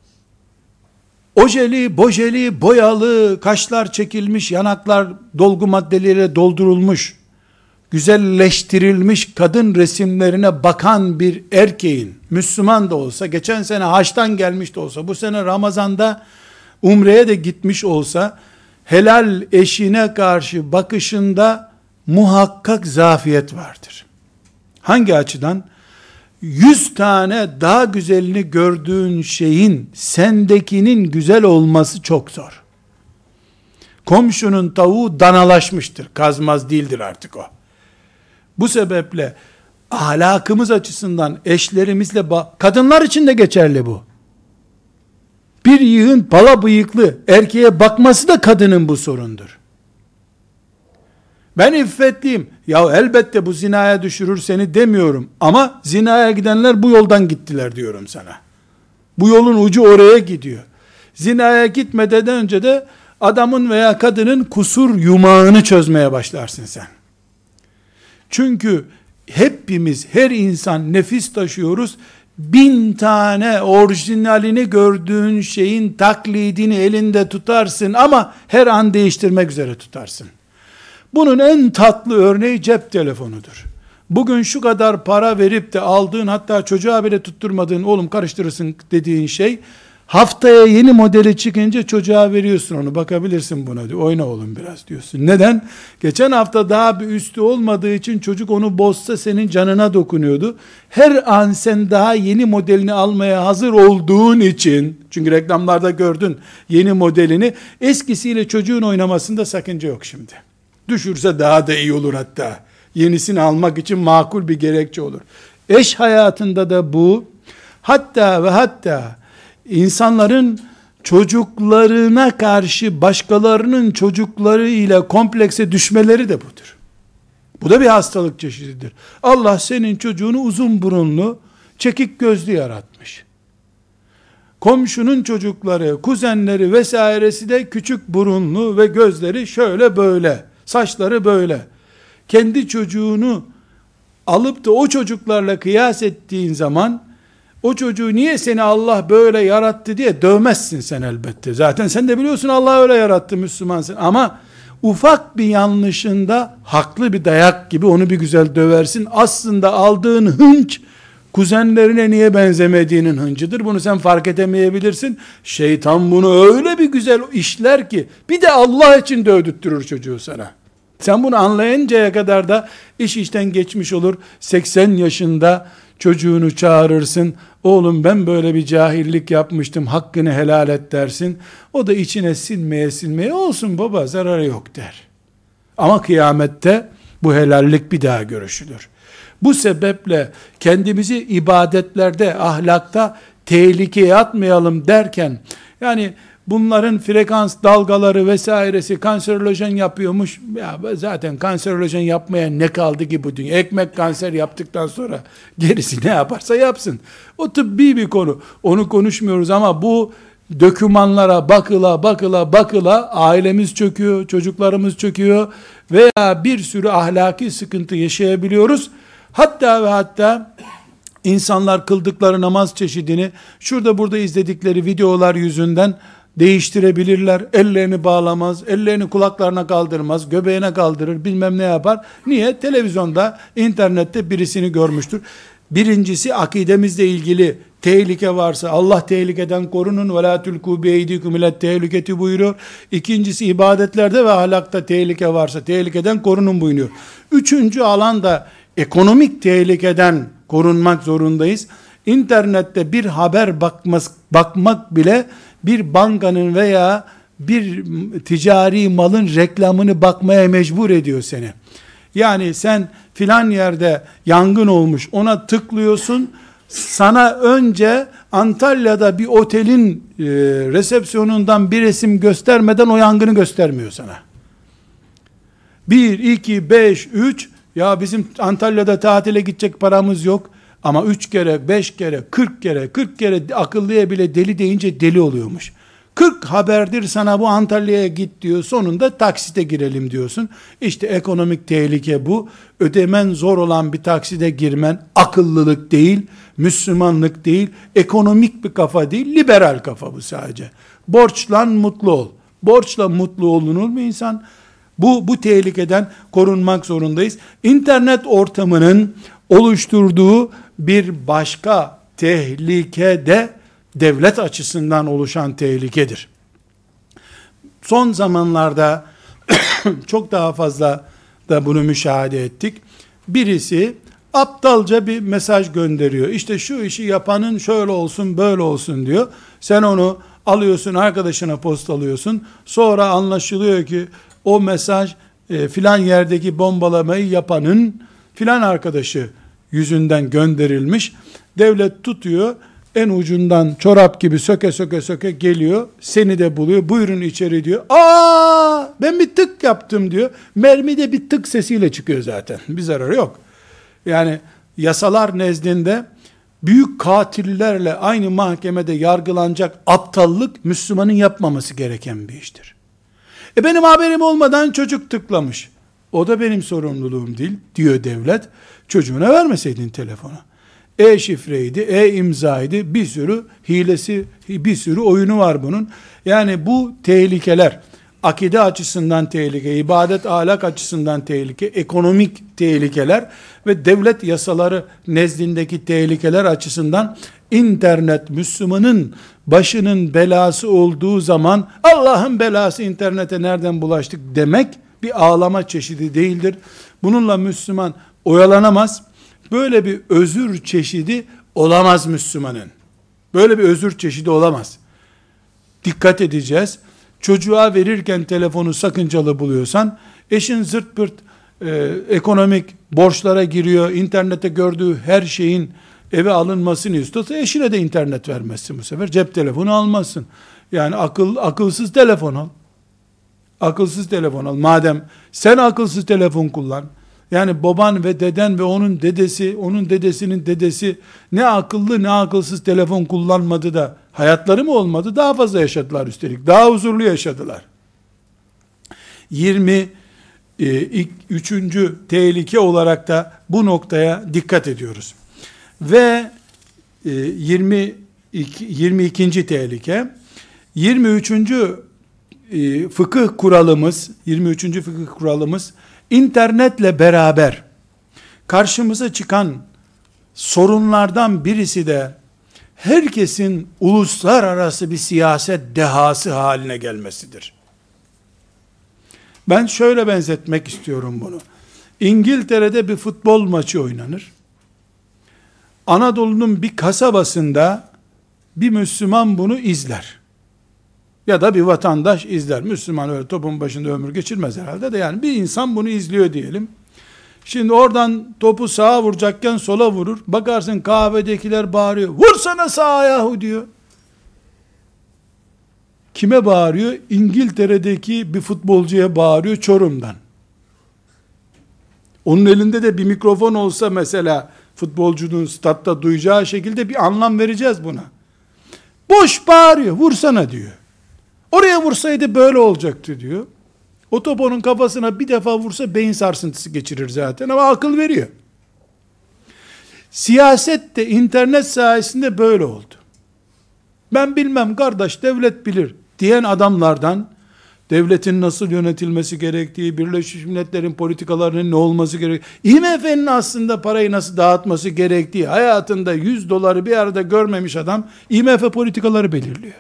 ojeli, bojeli, boyalı, kaşlar çekilmiş, yanaklar dolgu maddeleriyle doldurulmuş, güzelleştirilmiş kadın resimlerine bakan bir erkeğin, Müslüman da olsa, geçen sene haçtan gelmiş de olsa, bu sene Ramazan'da umreye de gitmiş olsa, helal eşine karşı bakışında muhakkak zafiyet vardır. Hangi açıdan? 100 tane daha güzelini gördüğün şeyin sendekinin güzel olması çok zor. Komşunun tavuğu danalaşmıştır. Kazmaz değildir artık o. Bu sebeple ahlakımız açısından eşlerimizle kadınlar için de geçerli bu. Bir yığın pala bıyıklı erkeğe bakması da kadının bu sorundur. Ben iffetliyim. Ya elbette bu zinaya düşürür seni demiyorum. Ama zinaya gidenler bu yoldan gittiler diyorum sana. Bu yolun ucu oraya gidiyor. Zinaya gitmeden önce de adamın veya kadının kusur yumağını çözmeye başlarsın sen. Çünkü hepimiz, her insan nefis taşıyoruz. 1000 tane orijinalini gördüğün şeyin taklidini elinde tutarsın ama her an değiştirmek üzere tutarsın. Bunun en tatlı örneği cep telefonudur. Bugün şu kadar para verip de aldığın, hatta çocuğa bile tutturmadığın, oğlum karıştırırsın dediğin şey, haftaya yeni modeli çıkınca çocuğa veriyorsun onu, bakabilirsin buna diyor. Oyna oğlum biraz diyorsun. Neden? Geçen hafta daha bir üstü olmadığı için çocuk onu bozsa senin canına dokunuyordu. Her an sen daha yeni modelini almaya hazır olduğun için, çünkü reklamlarda gördün yeni modelini, eskisiyle çocuğun oynamasında sakınca yok şimdi. Düşürse daha da iyi olur hatta. Yenisini almak için makul bir gerekçe olur. Eş hayatında da bu, hatta ve hatta insanların çocuklarına karşı başkalarının çocukları ile komplekse düşmeleri de budur. Bu da bir hastalık çeşididir. Allah senin çocuğunu uzun burunlu, çekik gözlü yaratmış. Komşunun çocukları, kuzenleri vesairesi de küçük burunlu ve gözleri şöyle böyle, saçları böyle. Kendi çocuğunu alıp da o çocuklarla kıyas ettiğin zaman, o çocuğu niye seni Allah böyle yarattı diye dövmezsin sen elbette. Zaten sen de biliyorsun Allah öyle yarattı, Müslümansın. Ama ufak bir yanlışında haklı bir dayak gibi onu bir güzel döversin. Aslında aldığın hınç, kuzenlerine niye benzemediğinin hıncıdır. Bunu sen fark edemeyebilirsin. Şeytan bunu öyle bir güzel işler ki, bir de Allah için dövdürtürür çocuğu sana. Sen bunu anlayıncaya kadar da iş işten geçmiş olur. 80 yaşında çocuğunu çağırırsın. Oğlum ben böyle bir cahillik yapmıştım, hakkını helal et dersin. O da içine sinmeye olsun baba, zararı yok der. Ama kıyamette bu helallik bir daha görüşülür. Bu sebeple kendimizi ibadetlerde, ahlakta tehlikeye atmayalım derken, yani bunların frekans dalgaları vesairesi kanserojen yapıyormuş. Ya zaten kanserojen yapmaya ne kaldı ki bu dünya? Ekmek kanser yaptıktan sonra gerisi ne yaparsa yapsın. O tıbbi bir konu. Onu konuşmuyoruz ama bu dokümanlara bakıla ailemiz çöküyor, çocuklarımız çöküyor veya bir sürü ahlaki sıkıntı yaşayabiliyoruz. Hatta ve hatta insanlar kıldıkları namaz çeşidini şurada burada izledikleri videolar yüzünden değiştirebilirler. Ellerini bağlamaz, ellerini kulaklarına kaldırmaz, göbeğine kaldırır, bilmem ne yapar. Niye? Televizyonda, internette birisini görmüştür. Birincisi, akidemizle ilgili tehlike varsa Allah tehlikeden korunun ve la tulku bi eydikum ile tehliketi buyuruyor. İkincisi, ibadetlerde ve ahlakta tehlike varsa tehlikeden korunun buyuruyor. Üçüncü alanda ekonomik tehlikeden korunmak zorundayız. İnternette bir haber bakmak bile bir bankanın veya bir ticari malın reklamını bakmaya mecbur ediyor seni. Yani sen filan yerde yangın olmuş, ona tıklıyorsun, sana önce Antalya'da bir otelin resepsiyonundan bir resim göstermeden o yangını göstermiyor sana. 1, 2, 5, 3, ya bizim Antalya'da tatile gidecek paramız yok. Ama 3 kere, 5 kere, 40 kere akıllıya bile deli deyince deli oluyormuş. 40 haberdir sana bu Antalya'ya git diyor. Sonunda taksite girelim diyorsun. İşte ekonomik tehlike bu. Ödemen zor olan bir taksite girmen akıllılık değil, Müslümanlık değil, ekonomik bir kafa değil, liberal kafa bu sadece. Borçlan mutlu ol. Borçla mutlu olunur mu insan? Bu tehlikeden korunmak zorundayız. İnternet ortamının oluşturduğu bir başka tehlike de devlet açısından oluşan tehlikedir. Son zamanlarda çok daha fazla da bunu müşahede ettik. Birisi aptalca bir mesaj gönderiyor. İşte şu işi yapanın şöyle olsun böyle olsun diyor. Sen onu alıyorsun, arkadaşına postalıyorsun. Sonra anlaşılıyor ki o mesaj filan yerdeki bombalamayı yapanın filan arkadaşı yüzünden gönderilmiş. Devlet tutuyor, en ucundan çorap gibi söke geliyor, seni de buluyor, buyurun içeri diyor. Ben bir tık yaptım diyor. Mermi de bir tık sesiyle çıkıyor zaten. Bir zararı yok. Yani yasalar nezdinde büyük katillerle aynı mahkemede yargılanacak aptallık Müslümanın yapmaması gereken bir iştir. Benim haberim olmadan çocuk tıklamış. O da benim sorumluluğum değil diyor devlet. Çocuğuna vermeseydin telefonu. E-şifreydi, e-imzaydı, bir sürü hilesi, bir sürü oyunu var bunun. Yani bu tehlikeler, akide açısından tehlike, ibadet ahlak açısından tehlike, ekonomik tehlikeler ve devlet yasaları nezdindeki tehlikeler açısından internet Müslümanın başının belası olduğu zaman Allah'ın belası internete nereden bulaştık demek bir ağlama çeşidi değildir. Bununla Müslüman oyalanamaz. Böyle bir özür çeşidi olamaz Müslümanın. Böyle bir özür çeşidi olamaz. Dikkat edeceğiz. Çocuğa verirken telefonu sakıncalı buluyorsan, eşin zırt pırt ekonomik borçlara giriyor, internette gördüğü her şeyin eve alınmasını istiyorsa, eşine de internet vermezsin bu sefer. Cep telefonu almazsın. Yani akılsız telefon al. Akılsız telefon al. Madem sen akılsız telefon kullan, yani baban ve deden ve onun dedesi, onun dedesinin dedesi ne akıllı ne akılsız telefon kullanmadı da hayatları mı olmadı? Daha fazla yaşadılar üstelik. Daha huzurlu yaşadılar. 23. tehlike olarak da bu noktaya dikkat ediyoruz. Ve 22. tehlike, 23. fıkıh kuralımız, 23. fıkıh kuralımız, internetle beraber karşımıza çıkan sorunlardan birisi de herkesin uluslararası bir siyaset dehası haline gelmesidir. Ben şöyle benzetmek istiyorum bunu. İngiltere'de bir futbol maçı oynanır. Anadolu'nun bir kasabasında bir Müslüman bunu izler. Ya da bir vatandaş izler. Müslüman öyle topun başında ömür geçirmez herhalde de, yani bir insan bunu izliyor diyelim. Şimdi oradan topu sağa vuracakken sola vurur. Bakarsın kahvedekiler bağırıyor. Vursana sağa yahu diyor. Kime bağırıyor? İngiltere'deki bir futbolcuya bağırıyor, Çorum'dan. Onun elinde de bir mikrofon olsa mesela, futbolcunun statta duyacağı şekilde bir anlam vereceğiz buna. Boş bağırıyor, vursana diyor. Oraya vursaydı böyle olacaktı diyor. O top onun kafasına bir defa vursa beyin sarsıntısı geçirir zaten, ama akıl veriyor. Siyaset de internet sayesinde böyle oldu. Ben bilmem kardeş, devlet bilir diyen adamlardan, devletin nasıl yönetilmesi gerektiği, Birleşmiş Milletler'in politikalarının ne olması gerektiği, IMF'nin aslında parayı nasıl dağıtması gerektiği, hayatında 100 doları bir arada görmemiş adam, IMF politikaları belirliyor.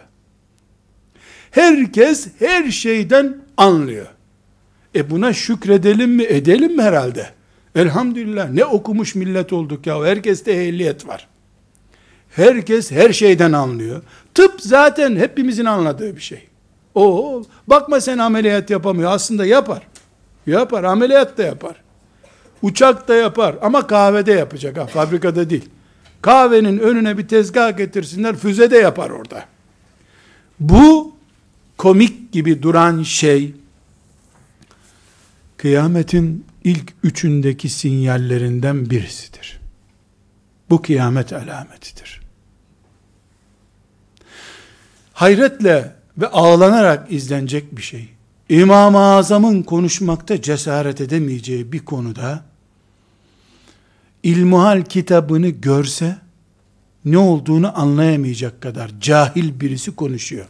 Herkes her şeyden anlıyor. Buna şükredelim mi, edelim mi herhalde? Elhamdülillah, ne okumuş millet olduk ya, herkeste ehliyet var. Herkes her şeyden anlıyor. Tıp zaten hepimizin anladığı bir şey. Bakma sen ameliyat yapamıyor, aslında yapar. Yapar, ameliyat da yapar. Uçak da yapar ama kahvede yapacak, fabrikada değil. Kahvenin önüne bir tezgah getirsinler, füze de yapar orada. Bu komik gibi duran şey, kıyametin ilk üçündeki sinyallerinden birisidir. Bu kıyamet alametidir. Hayretle ve ağlanarak izlenecek bir şey. İmam-ı Azam'ın konuşmakta cesaret edemeyeceği bir konuda, İlmuhal kitabını görse, ne olduğunu anlayamayacak kadar cahil birisi konuşuyor.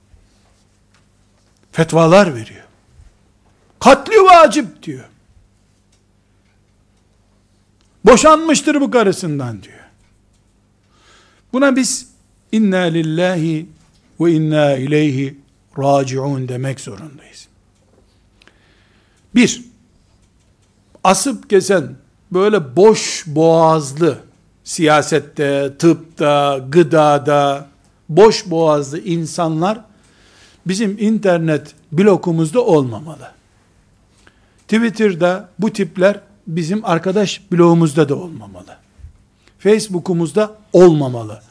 Fetvalar veriyor. Katli vacip diyor. Boşanmıştır bu karısından diyor. Buna biz inna lillahi ve inna ileyhi raciun demek zorundayız. Bir, asıp gezen, böyle boş boğazlı, siyasette, tıpta, gıdada, boş boğazlı insanlar, bizim internet blokumuzda olmamalı. Twitter'da bu tipler bizim arkadaş blogumuzda da olmamalı. Facebook'umuzda olmamalı.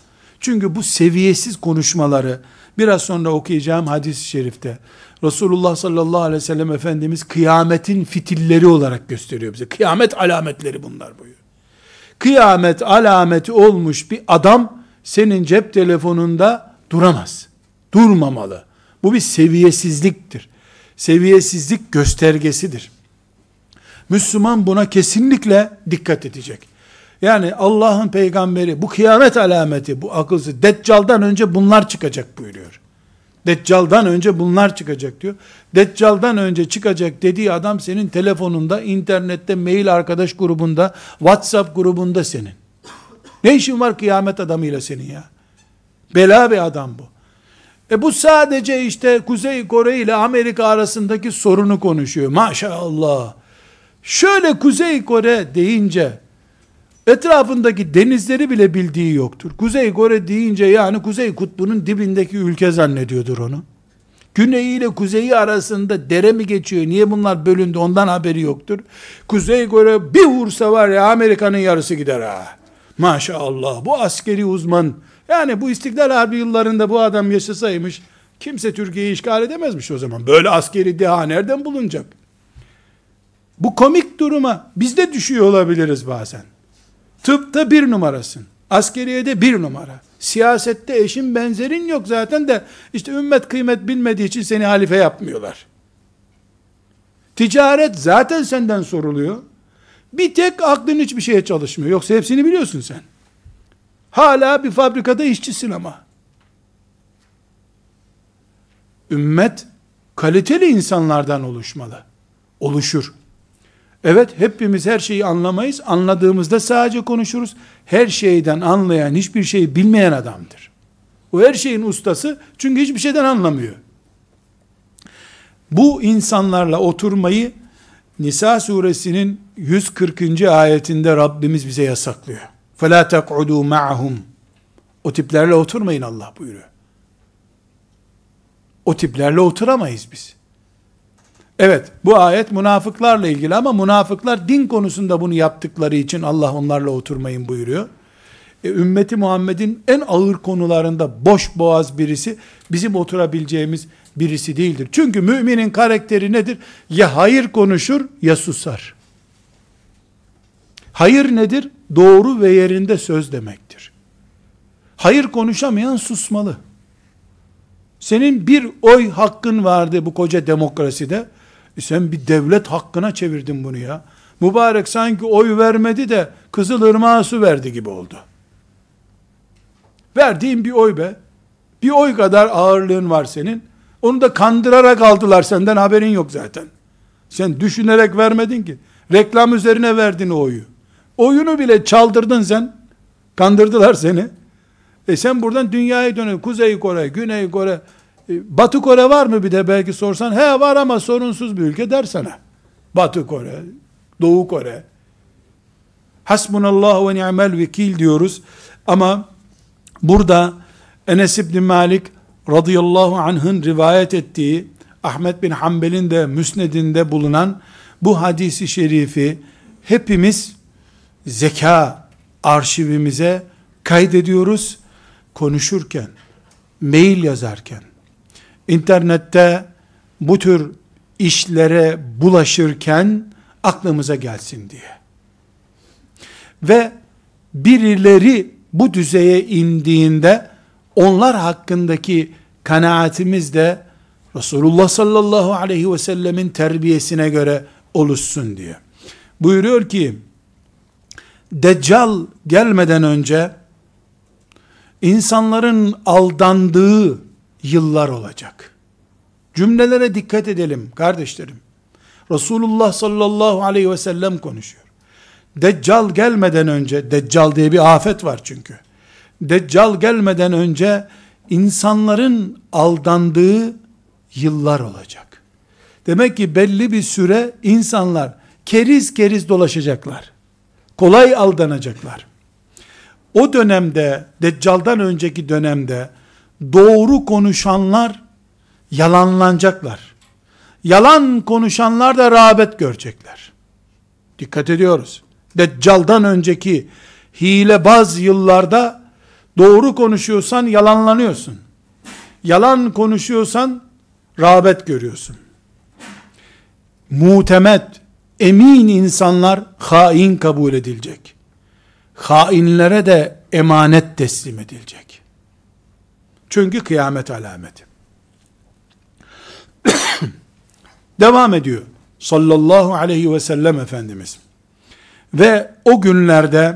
Çünkü bu seviyesiz konuşmaları, biraz sonra okuyacağım hadis-i şerifte, Resulullah sallallahu aleyhi ve sellem Efendimiz kıyametin fitilleri olarak gösteriyor bize. Kıyamet alametleri bunlar buyuruyor. Kıyamet alameti olmuş bir adam, senin cep telefonunda duramaz. Durmamalı. Bu bir seviyesizliktir. Seviyesizlik göstergesidir. Müslüman buna kesinlikle dikkat edecek. Yani Allah'ın peygamberi bu kıyamet alameti, bu akılsız, Deccal'dan önce bunlar çıkacak buyuruyor. Deccal'dan önce bunlar çıkacak diyor. Deccal'dan önce çıkacak dediği adam senin telefonunda, internette, mail arkadaş grubunda, WhatsApp grubunda senin. Ne işin var kıyamet adamıyla senin ya? Bela bir adam bu. Bu sadece işte Kuzey Kore ile Amerika arasındaki sorunu konuşuyor. Maşallah. Şöyle Kuzey Kore deyince etrafındaki denizleri bile bildiği yoktur. Kuzey Kore deyince yani Kuzey Kutbu'nun dibindeki ülke zannediyordur onu. Güneyi ile kuzeyi arasında dere mi geçiyor? Niye bunlar bölündü? Ondan haberi yoktur. Kuzey Kore bir vursa var ya Amerika'nın yarısı gider ha. Maşallah. Bu askeri uzman. Yani bu İstiklal Harbi yıllarında bu adam yaşasaymış kimse Türkiye'yi işgal edemezmiş o zaman. Böyle askeri deha nereden bulunacak? Bu komik duruma biz de düşüyor olabiliriz bazen. Tıpta bir numarasın. Askeriyede bir numara. Siyasette eşin benzerin yok zaten de işte ümmet kıymet bilmediği için seni halife yapmıyorlar. Ticaret zaten senden soruluyor. Bir tek aklın hiçbir şeye çalışmıyor. Yoksa hepsini biliyorsun sen. Hala bir fabrikada işçisin ama. Ümmet kaliteli insanlardan oluşmalı. Oluşur. Evet, hepimiz her şeyi anlamayız. Anladığımızda sadece konuşuruz. Her şeyden anlayan, hiçbir şeyi bilmeyen adamdır. O her şeyin ustası, çünkü hiçbir şeyden anlamıyor. Bu insanlarla oturmayı Nisa suresinin 140. ayetinde Rabbimiz bize yasaklıyor. فَلَا تَقْعُدُوا مَعَهُمْ O tiplerle oturmayın Allah buyuruyor. O tiplerle oturamayız biz. Evet, bu ayet münafıklarla ilgili ama münafıklar din konusunda bunu yaptıkları için Allah onlarla oturmayın buyuruyor. Ümmeti Muhammed'in en ağır konularında boş boğaz birisi, bizim oturabileceğimiz birisi değildir. Çünkü müminin karakteri nedir? Ya hayır konuşur ya susar. Hayır nedir? Doğru ve yerinde söz demektir. Hayır konuşamayan susmalı. Senin bir oy hakkın vardı bu koca demokraside. Sen bir devlet hakkına çevirdin bunu ya. Mübarek sanki oy vermedi de Kızılırmak'a su verdi gibi oldu. Verdiğin bir oy be. Bir oy kadar ağırlığın var senin. Onu da kandırarak aldılar senden, haberin yok zaten. Sen düşünerek vermedin ki. Reklam üzerine verdin o oyu. Oyunu bile çaldırdın sen. Kandırdılar seni. Sen buradan dünyaya dönüyorsun. Kuzey Kore, Güney Kore, Batı Kore var mı bir de belki sorsan. He var ama sorunsuz bir ülke der sana. Batı Kore, Doğu Kore. Hasbunallahu ve ni'mel vekil diyoruz. Ama burada Enes İbni Malik radıyallahu anh'ın rivayet ettiği, Ahmet bin Hanbel'in de müsnedinde bulunan bu hadisi şerifi hepimiz zeka arşivimize kaydediyoruz. Konuşurken, mail yazarken, internette bu tür işlere bulaşırken aklımıza gelsin diye. Ve birileri bu düzeye indiğinde onlar hakkındaki kanaatimiz de Resulullah sallallahu aleyhi ve sellemin terbiyesine göre oluşsun diye. Buyuruyor ki, Deccal gelmeden önce insanların aldandığı yıllar olacak. Cümlelere dikkat edelim kardeşlerim. Resulullah sallallahu aleyhi ve sellem konuşuyor. Deccal gelmeden önce, Deccal diye bir afet var çünkü. Deccal gelmeden önce insanların aldandığı yıllar olacak. Demek ki belli bir süre insanlar keriz keriz dolaşacaklar. Kolay aldanacaklar. O dönemde, Deccal'dan önceki dönemde doğru konuşanlar yalanlanacaklar. Yalan konuşanlar da rağbet görecekler. Dikkat ediyoruz. Deccal'dan önceki hilebaz yıllarda Doğru konuşuyorsan yalanlanıyorsun. Yalan konuşuyorsan rağbet görüyorsun. Mutemet, emin insanlar hain kabul edilecek. Hainlere de emanet teslim edilecek. Çünkü kıyamet alameti. Devam ediyor sallallahu aleyhi ve sellem Efendimiz. Ve o günlerde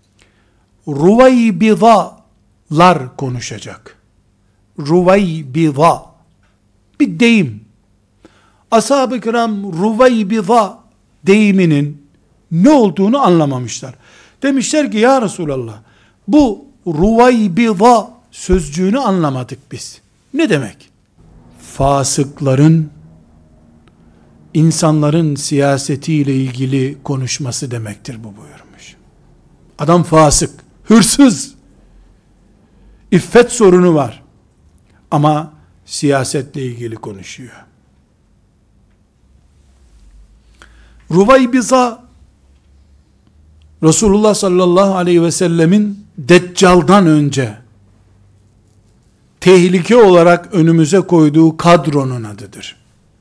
Ruvaybidalar konuşacak. Ruvaybida bir deyim. Ashab-ı kiram Ruvaybida deyiminin ne olduğunu anlamamışlar. Demişler ki ya Resulallah, bu Ruvaybida sözcüğünü anlamadık biz. Ne demek? Fasıkların insanların siyasetiyle ilgili konuşması demektir bu buyurmuş. Adam fasık, hırsız, iffet sorunu var ama siyasetle ilgili konuşuyor. Ruvaybiza, Resulullah sallallahu aleyhi ve sellemin Deccal'dan önce tehlike olarak önümüze koyduğu kadronun adıdır.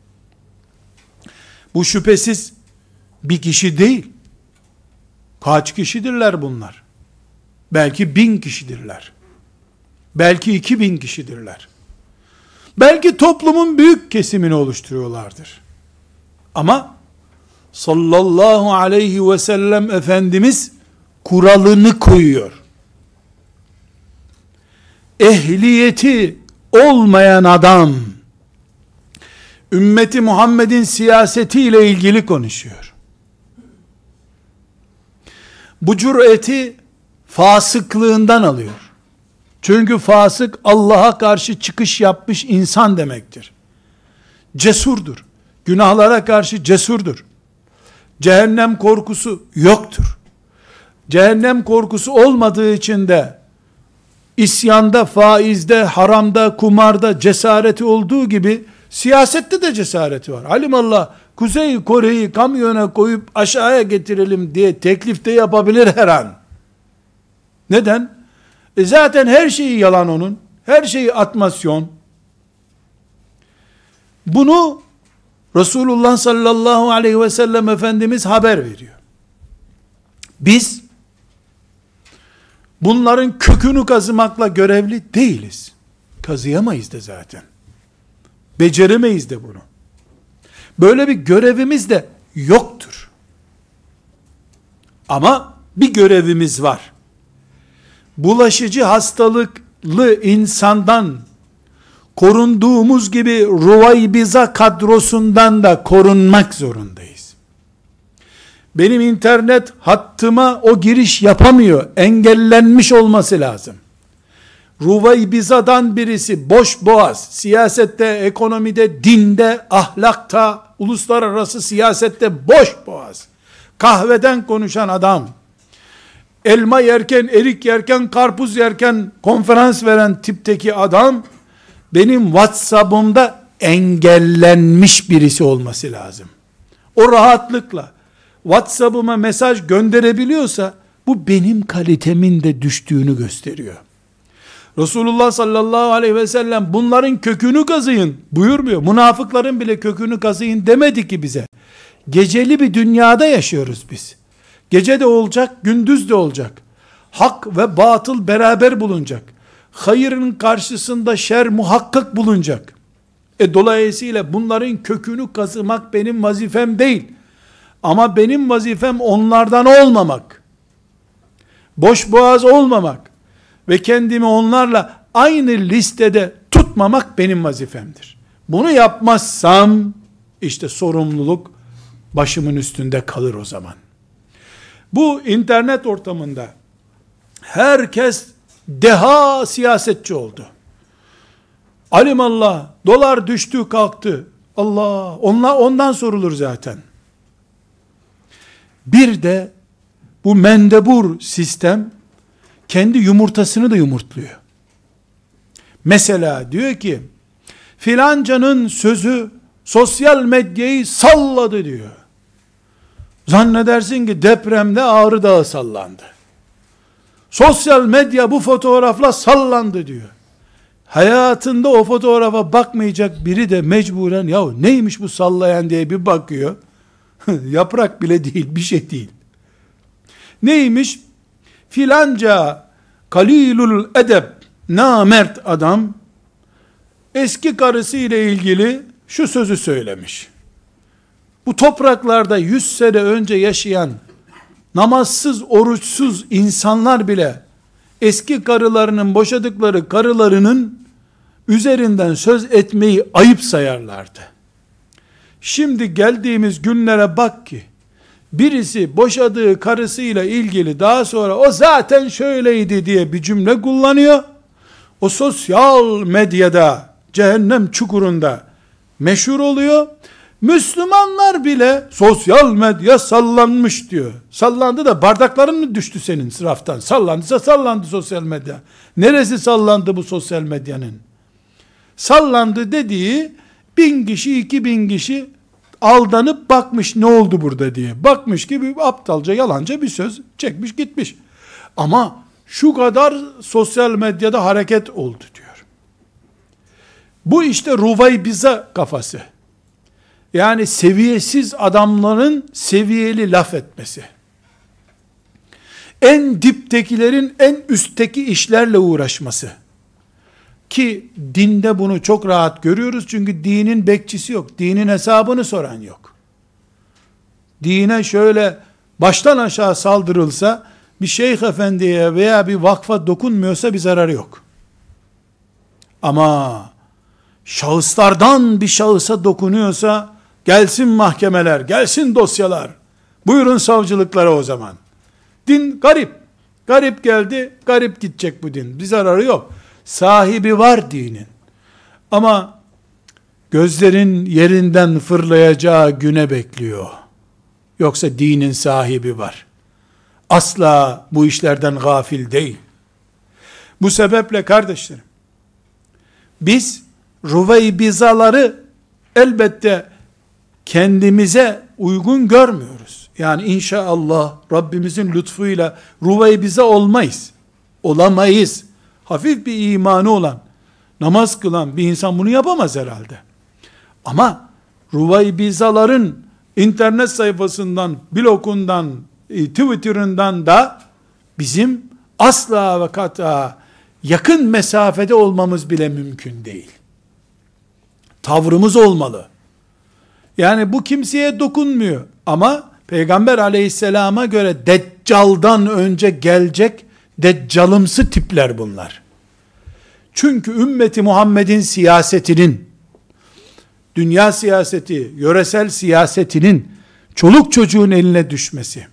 Bu şüphesiz bir kişi değil. Kaç kişidirler bunlar? Belki 1000 kişidirler. Belki 2000 kişidirler. Belki toplumun büyük kesimini oluşturuyorlardır. Ama sallallahu aleyhi ve sellem Efendimiz kuralını koyuyor. Ehliyeti olmayan adam ümmeti Muhammed'in siyasetiyle ilgili konuşuyor. Bu cüreti fasıklığından alıyor. Çünkü fasık Allah'a karşı çıkış yapmış insan demektir. Cesurdur. Günahlara karşı cesurdur. Cehennem korkusu yoktur. Cehennem korkusu olmadığı için de isyanda, faizde, haramda, kumarda cesareti olduğu gibi siyasette de cesareti var. Alimallah Kuzey Kore'yi kamyona koyup aşağıya getirelim diye teklif de yapabilir her an. Neden? Zaten her şeyi yalan onun. Her şeyi atmasyon. Bunu Resulullah sallallahu aleyhi ve sellem Efendimiz haber veriyor. Biz bunların kökünü kazımakla görevli değiliz. Kazıyamayız da zaten. Beceremeyiz de bunu. Böyle bir görevimiz de yoktur. Ama bir görevimiz var. Bulaşıcı hastalıklı insandan korunduğumuz gibi Ruvaybiza kadrosundan da korunmak zorundayız. Benim internet hattıma o giriş yapamıyor. Engellenmiş olması lazım. Ruvaybiza'dan birisi boş boğaz, siyasette, ekonomide, dinde, ahlakta, uluslararası siyasette boş boğaz, kahveden konuşan adam, elma yerken, erik yerken, karpuz yerken konferans veren tipteki adam, benim WhatsApp'ımda engellenmiş birisi olması lazım. O rahatlıkla WhatsApp'ıma mesaj gönderebiliyorsa, bu benim kalitemin de düştüğünü gösteriyor. Resulullah sallallahu aleyhi ve sellem bunların kökünü kazıyın buyurmuyor. Münafıkların bile kökünü kazıyın demedi ki bize. Geceli bir dünyada yaşıyoruz biz. Gece de olacak, gündüz de olacak. Hak ve batıl beraber bulunacak. Hayırın karşısında şer muhakkak bulunacak. Dolayısıyla bunların kökünü kazımak benim vazifem değil. Ama benim vazifem onlardan olmamak. Boş boğaz olmamak. Ve kendimi onlarla aynı listede tutmamak benim vazifemdir. Bunu yapmazsam, işte sorumluluk başımın üstünde kalır o zaman. Bu internet ortamında herkes deha siyasetçi oldu. Alimallah, dolar düştü kalktı. Allah, ondan sorulur zaten. Bir de bu mendebur sistem kendi yumurtasını da yumurtluyor. Mesela diyor ki, filancanın sözü sosyal medyayı salladı diyor. Zannedersin ki depremde Ağrı Dağı sallandı. Sosyal medya bu fotoğrafla sallandı diyor. Hayatında o fotoğrafa bakmayacak biri de mecburen ya neymiş bu sallayan diye bir bakıyor. Yaprak bile değil, bir şey değil. Neymiş? Filanca kalilul edeb, namert adam eski karısı ile ilgili şu sözü söylemiş. Bu topraklarda 100 sene önce yaşayan namazsız, oruçsuz insanlar bile eski karılarının, boşadıkları karılarının üzerinden söz etmeyi ayıp sayarlardı. Şimdi geldiğimiz günlere bak ki birisi boşadığı karısıyla ilgili daha sonra o zaten şöyleydi diye bir cümle kullanıyor. O sosyal medyada, cehennem çukurunda meşhur oluyor. Müslümanlar bile sosyal medya sallanmış diyor. Sallandı da bardakların mı düştü senin raftan? Sallandıysa sallandı sosyal medya. Neresi sallandı bu sosyal medyanın? Sallandı dediği 1000 kişi, 2000 kişi aldanıp bakmış ne oldu burada diye. Bakmış gibi aptalca, yalanca bir söz çekmiş gitmiş. Ama şu kadar sosyal medyada hareket oldu diyor. Bu işte Ruvaybiza kafası. Yani seviyesiz adamların seviyeli laf etmesi. En diptekilerin en üstteki işlerle uğraşması. Ki dinde bunu çok rahat görüyoruz çünkü dinin bekçisi yok. Dinin hesabını soran yok. Dine şöyle baştan aşağı saldırılsa bir şeyh efendiye veya bir vakfa dokunmuyorsa bir zararı yok. Ama şahıslardan bir şahısa dokunuyorsa gelsin mahkemeler, gelsin dosyalar. Buyurun savcılıklara o zaman. Din garip. Garip geldi, garip gidecek bu din. Bir zararı yok. Sahibi var dinin. Ama gözlerin yerinden fırlayacağı güne bekliyor. Yoksa dinin sahibi var. Asla bu işlerden gafil değil. Bu sebeple kardeşlerim, biz Ruveybizaları elbette kendimize uygun görmüyoruz. Yani inşallah Rabbimizin lütfuyla Ruveybiza olmayız. Olamayız. Hafif bir imanı olan, namaz kılan bir insan bunu yapamaz herhalde. Ama Ruveybizaların internet sayfasından, blogundan, Twitter'ından da bizim asla ve kata yakın mesafede olmamız bile mümkün değil. Tavrımız olmalı. Yani bu kimseye dokunmuyor ama Peygamber aleyhisselama göre Deccal'dan önce gelecek deccalımsı tipler bunlar. Çünkü ümmeti Muhammed'in siyasetinin, dünya siyaseti, yöresel siyasetinin çoluk çocuğun eline düşmesi,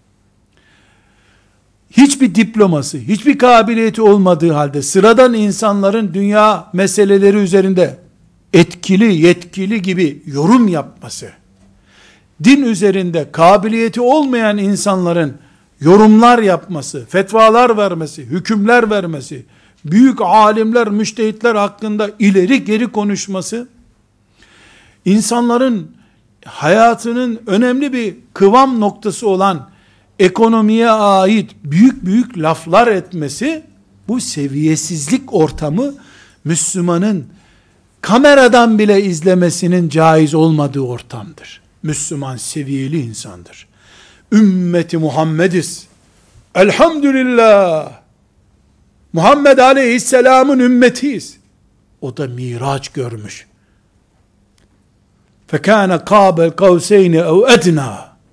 hiçbir diploması, hiçbir kabiliyeti olmadığı halde sıradan insanların dünya meseleleri üzerinde etkili, yetkili gibi yorum yapması, din üzerinde kabiliyeti olmayan insanların yorumlar yapması, fetvalar vermesi, hükümler vermesi, büyük alimler, müştehitler hakkında ileri geri konuşması, insanların hayatının önemli bir kıvam noktası olan ekonomiye ait büyük büyük laflar etmesi, bu seviyesizlik ortamı Müslümanın kameradan bile izlemesinin caiz olmadığı ortamdır. Müslüman seviyeli insandır. Ümmeti Muhammediz. Elhamdülillah. Muhammed Aleyhisselam'ın ümmetiyiz. O da miraç görmüş. فَكَانَ قَابَ الْقَوْسَيْنِ اَوْ اَدْنَا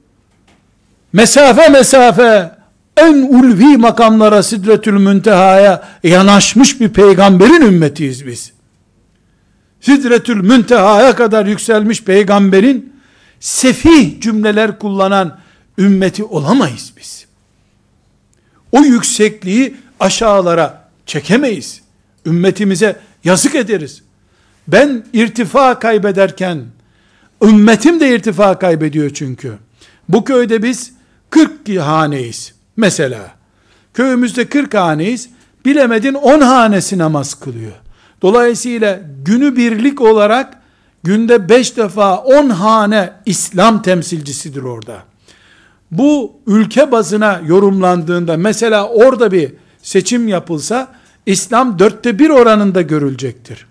Mesafe en ulvi makamlara, Sidretül Münteha'ya yanaşmış bir peygamberin ümmetiyiz biz. Sidretül Münteha'ya kadar yükselmiş peygamberin sefih cümleler kullanan ümmeti olamayız biz. O yüksekliği aşağılara çekemeyiz. Ümmetimize yazık ederiz. Ben irtifa kaybederken ümmetim de irtifa kaybediyor çünkü. Bu köyde biz 40 haneyiz. Mesela köyümüzde 40 haneyiz. Bilemedin 10 hanesi namaz kılıyor. Dolayısıyla günübirlik olarak günde 5 defa 10 hane İslam temsilcisidir orada. bu ülke bazına yorumlandığında, mesela orada bir seçim yapılsa, İslam 1/4 oranında görülecektir.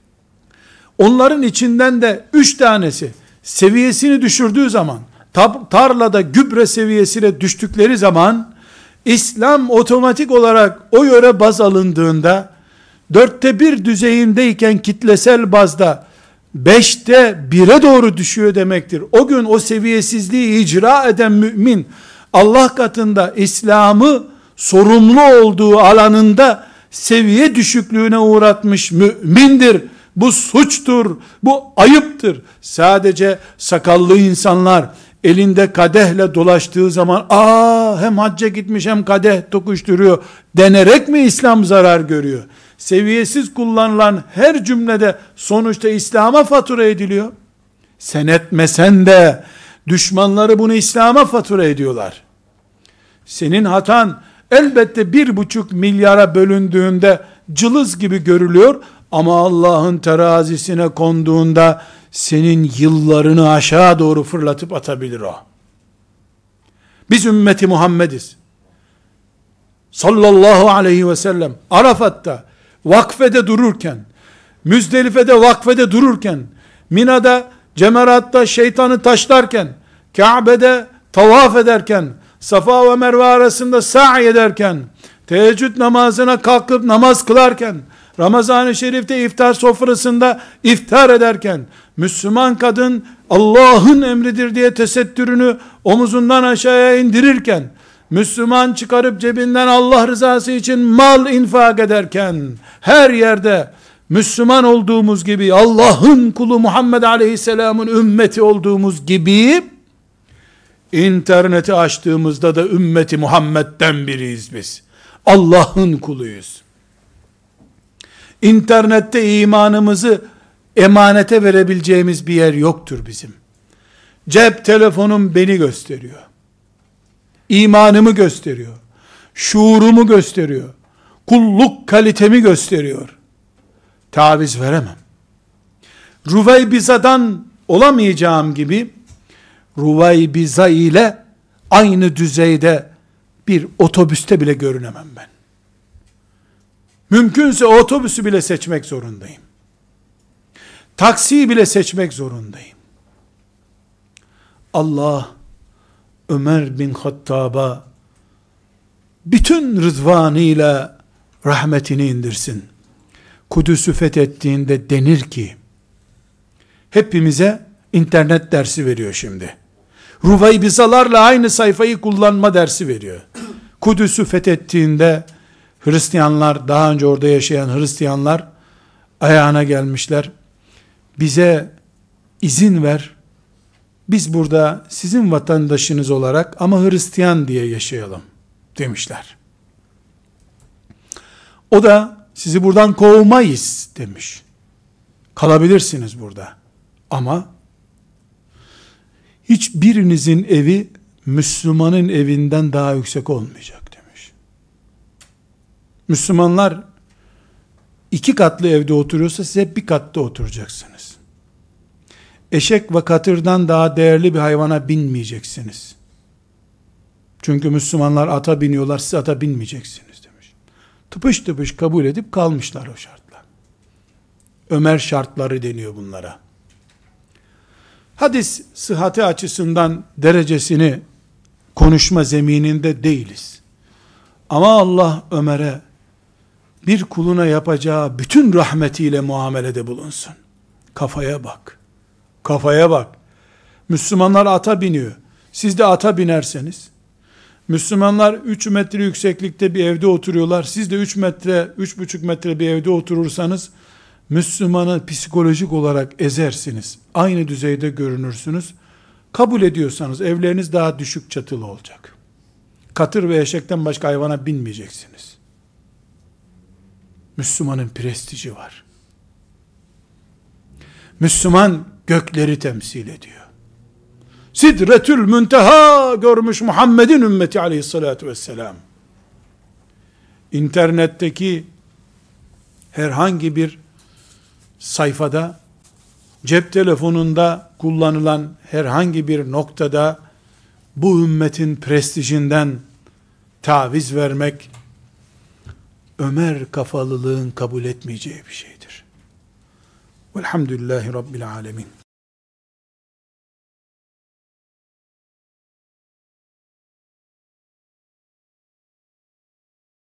Onların içinden de 3 tanesi seviyesini düşürdüğü zaman, tarlada gübre seviyesine düştükleri zaman, İslam otomatik olarak o yöre baz alındığında, 1/4 düzeyindeyken kitlesel bazda 1/5'e doğru düşüyor demektir. O gün o seviyesizliği icra eden mümin, Allah katında İslam'ı sorumlu olduğu alanında seviye düşüklüğüne uğratmış mümindir. Bu suçtur, bu ayıptır. Sadece sakallı insanlar elinde kadehle dolaştığı zaman, hem hacca gitmiş hem kadeh tokuşturuyor denerek mi İslam zarar görüyor? Seviyesiz kullanılan her cümlede sonuçta İslam'a fatura ediliyor. Sen etmesen de düşmanları bunu İslam'a fatura ediyorlar. Senin hatan elbette 1,5 milyara bölündüğünde cılız gibi görülüyor, ama Allah'ın terazisine konduğunda senin yıllarını aşağı doğru fırlatıp atabilir o. Biz ümmeti Muhammediz. Sallallahu aleyhi ve sellem Arafat'ta vakfede dururken, Müzdelife'de vakfede dururken, Mina'da cemeratta şeytanı taşlarken, Kabe'de tavaf ederken, Safa ve Merve arasında sa'i ederken, teheccüd namazına kalkıp namaz kılarken, Ramazan-ı Şerif'te iftar sofrasında iftar ederken, Müslüman kadın Allah'ın emridir diye tesettürünü omuzundan aşağıya indirirken, Müslüman çıkarıp cebinden Allah rızası için mal infak ederken, her yerde Müslüman olduğumuz gibi, Allah'ın kulu Muhammed Aleyhisselam'ın ümmeti olduğumuz gibi, interneti açtığımızda da ümmeti Muhammed'den biriyiz biz. Allah'ın kuluyuz. İnternette imanımızı emanete verebileceğimiz bir yer yoktur bizim. Cep telefonum beni gösteriyor. İmanımı gösteriyor. Şuurumu gösteriyor. Kulluk kalitemi gösteriyor. Taviz veremem. Ruveybiza'dan olamayacağım gibi, Ruveybiza ile aynı düzeyde bir otobüste bile görünemem ben. Mümkünse otobüsü bile seçmek zorundayım. Taksiyi bile seçmek zorundayım. Allah Ömer bin Hattab'a bütün rızvanıyla rahmetini indirsin. Kudüs'ü fethettiğinde denir ki, hepimize internet dersi veriyor şimdi. Ruveybizalarla aynı sayfayı kullanma dersi veriyor. Kudüs'ü fethettiğinde Hristiyanlar, daha önce orada yaşayan Hristiyanlar ayağına gelmişler. Bize izin ver, biz burada sizin vatandaşınız olarak ama Hristiyan diye yaşayalım demişler. O da sizi buradan kovmayız demiş. Kalabilirsiniz burada ama hiçbirinizin evi Müslümanın evinden daha yüksek olmayacak demiş. Müslümanlar 2 katlı evde oturuyorsa siz hep 1 katta oturacaksınız. Eşek ve katırdan daha değerli bir hayvana binmeyeceksiniz. Çünkü Müslümanlar ata biniyorlar, siz ata binmeyeceksiniz demiş. Tıpış tıpış kabul edip kalmışlar o şartlar. Ömer şartları deniyor bunlara. Hadis sıhhati açısından derecesini konuşma zemininde değiliz. Ama Allah Ömer'e bir kuluna yapacağı bütün rahmetiyle muamelede bulunsun. Kafaya bak. Kafaya bak. Müslümanlar ata biniyor. Siz de ata binerseniz, Müslümanlar 3 metre yükseklikte bir evde oturuyorlar. Siz de 3 metre, 3,5 metre bir evde oturursanız, Müslümanı psikolojik olarak ezersiniz. Aynı düzeyde görünürsünüz. Kabul ediyorsanız evleriniz daha düşük çatılı olacak. Katır ve eşekten başka hayvana binmeyeceksiniz. Müslümanın prestiji var. Müslüman gökleri temsil ediyor. Sidretül Münteha görmüş Muhammed'in ümmeti aleyhissalatu vesselam. İnternetteki herhangi bir sayfada, cep telefonunda kullanılan herhangi bir noktada bu ümmetin prestijinden taviz vermek, Ömer kafalılığın kabul etmeyeceği bir şeydir. Velhamdülillahi Rabbil alemin.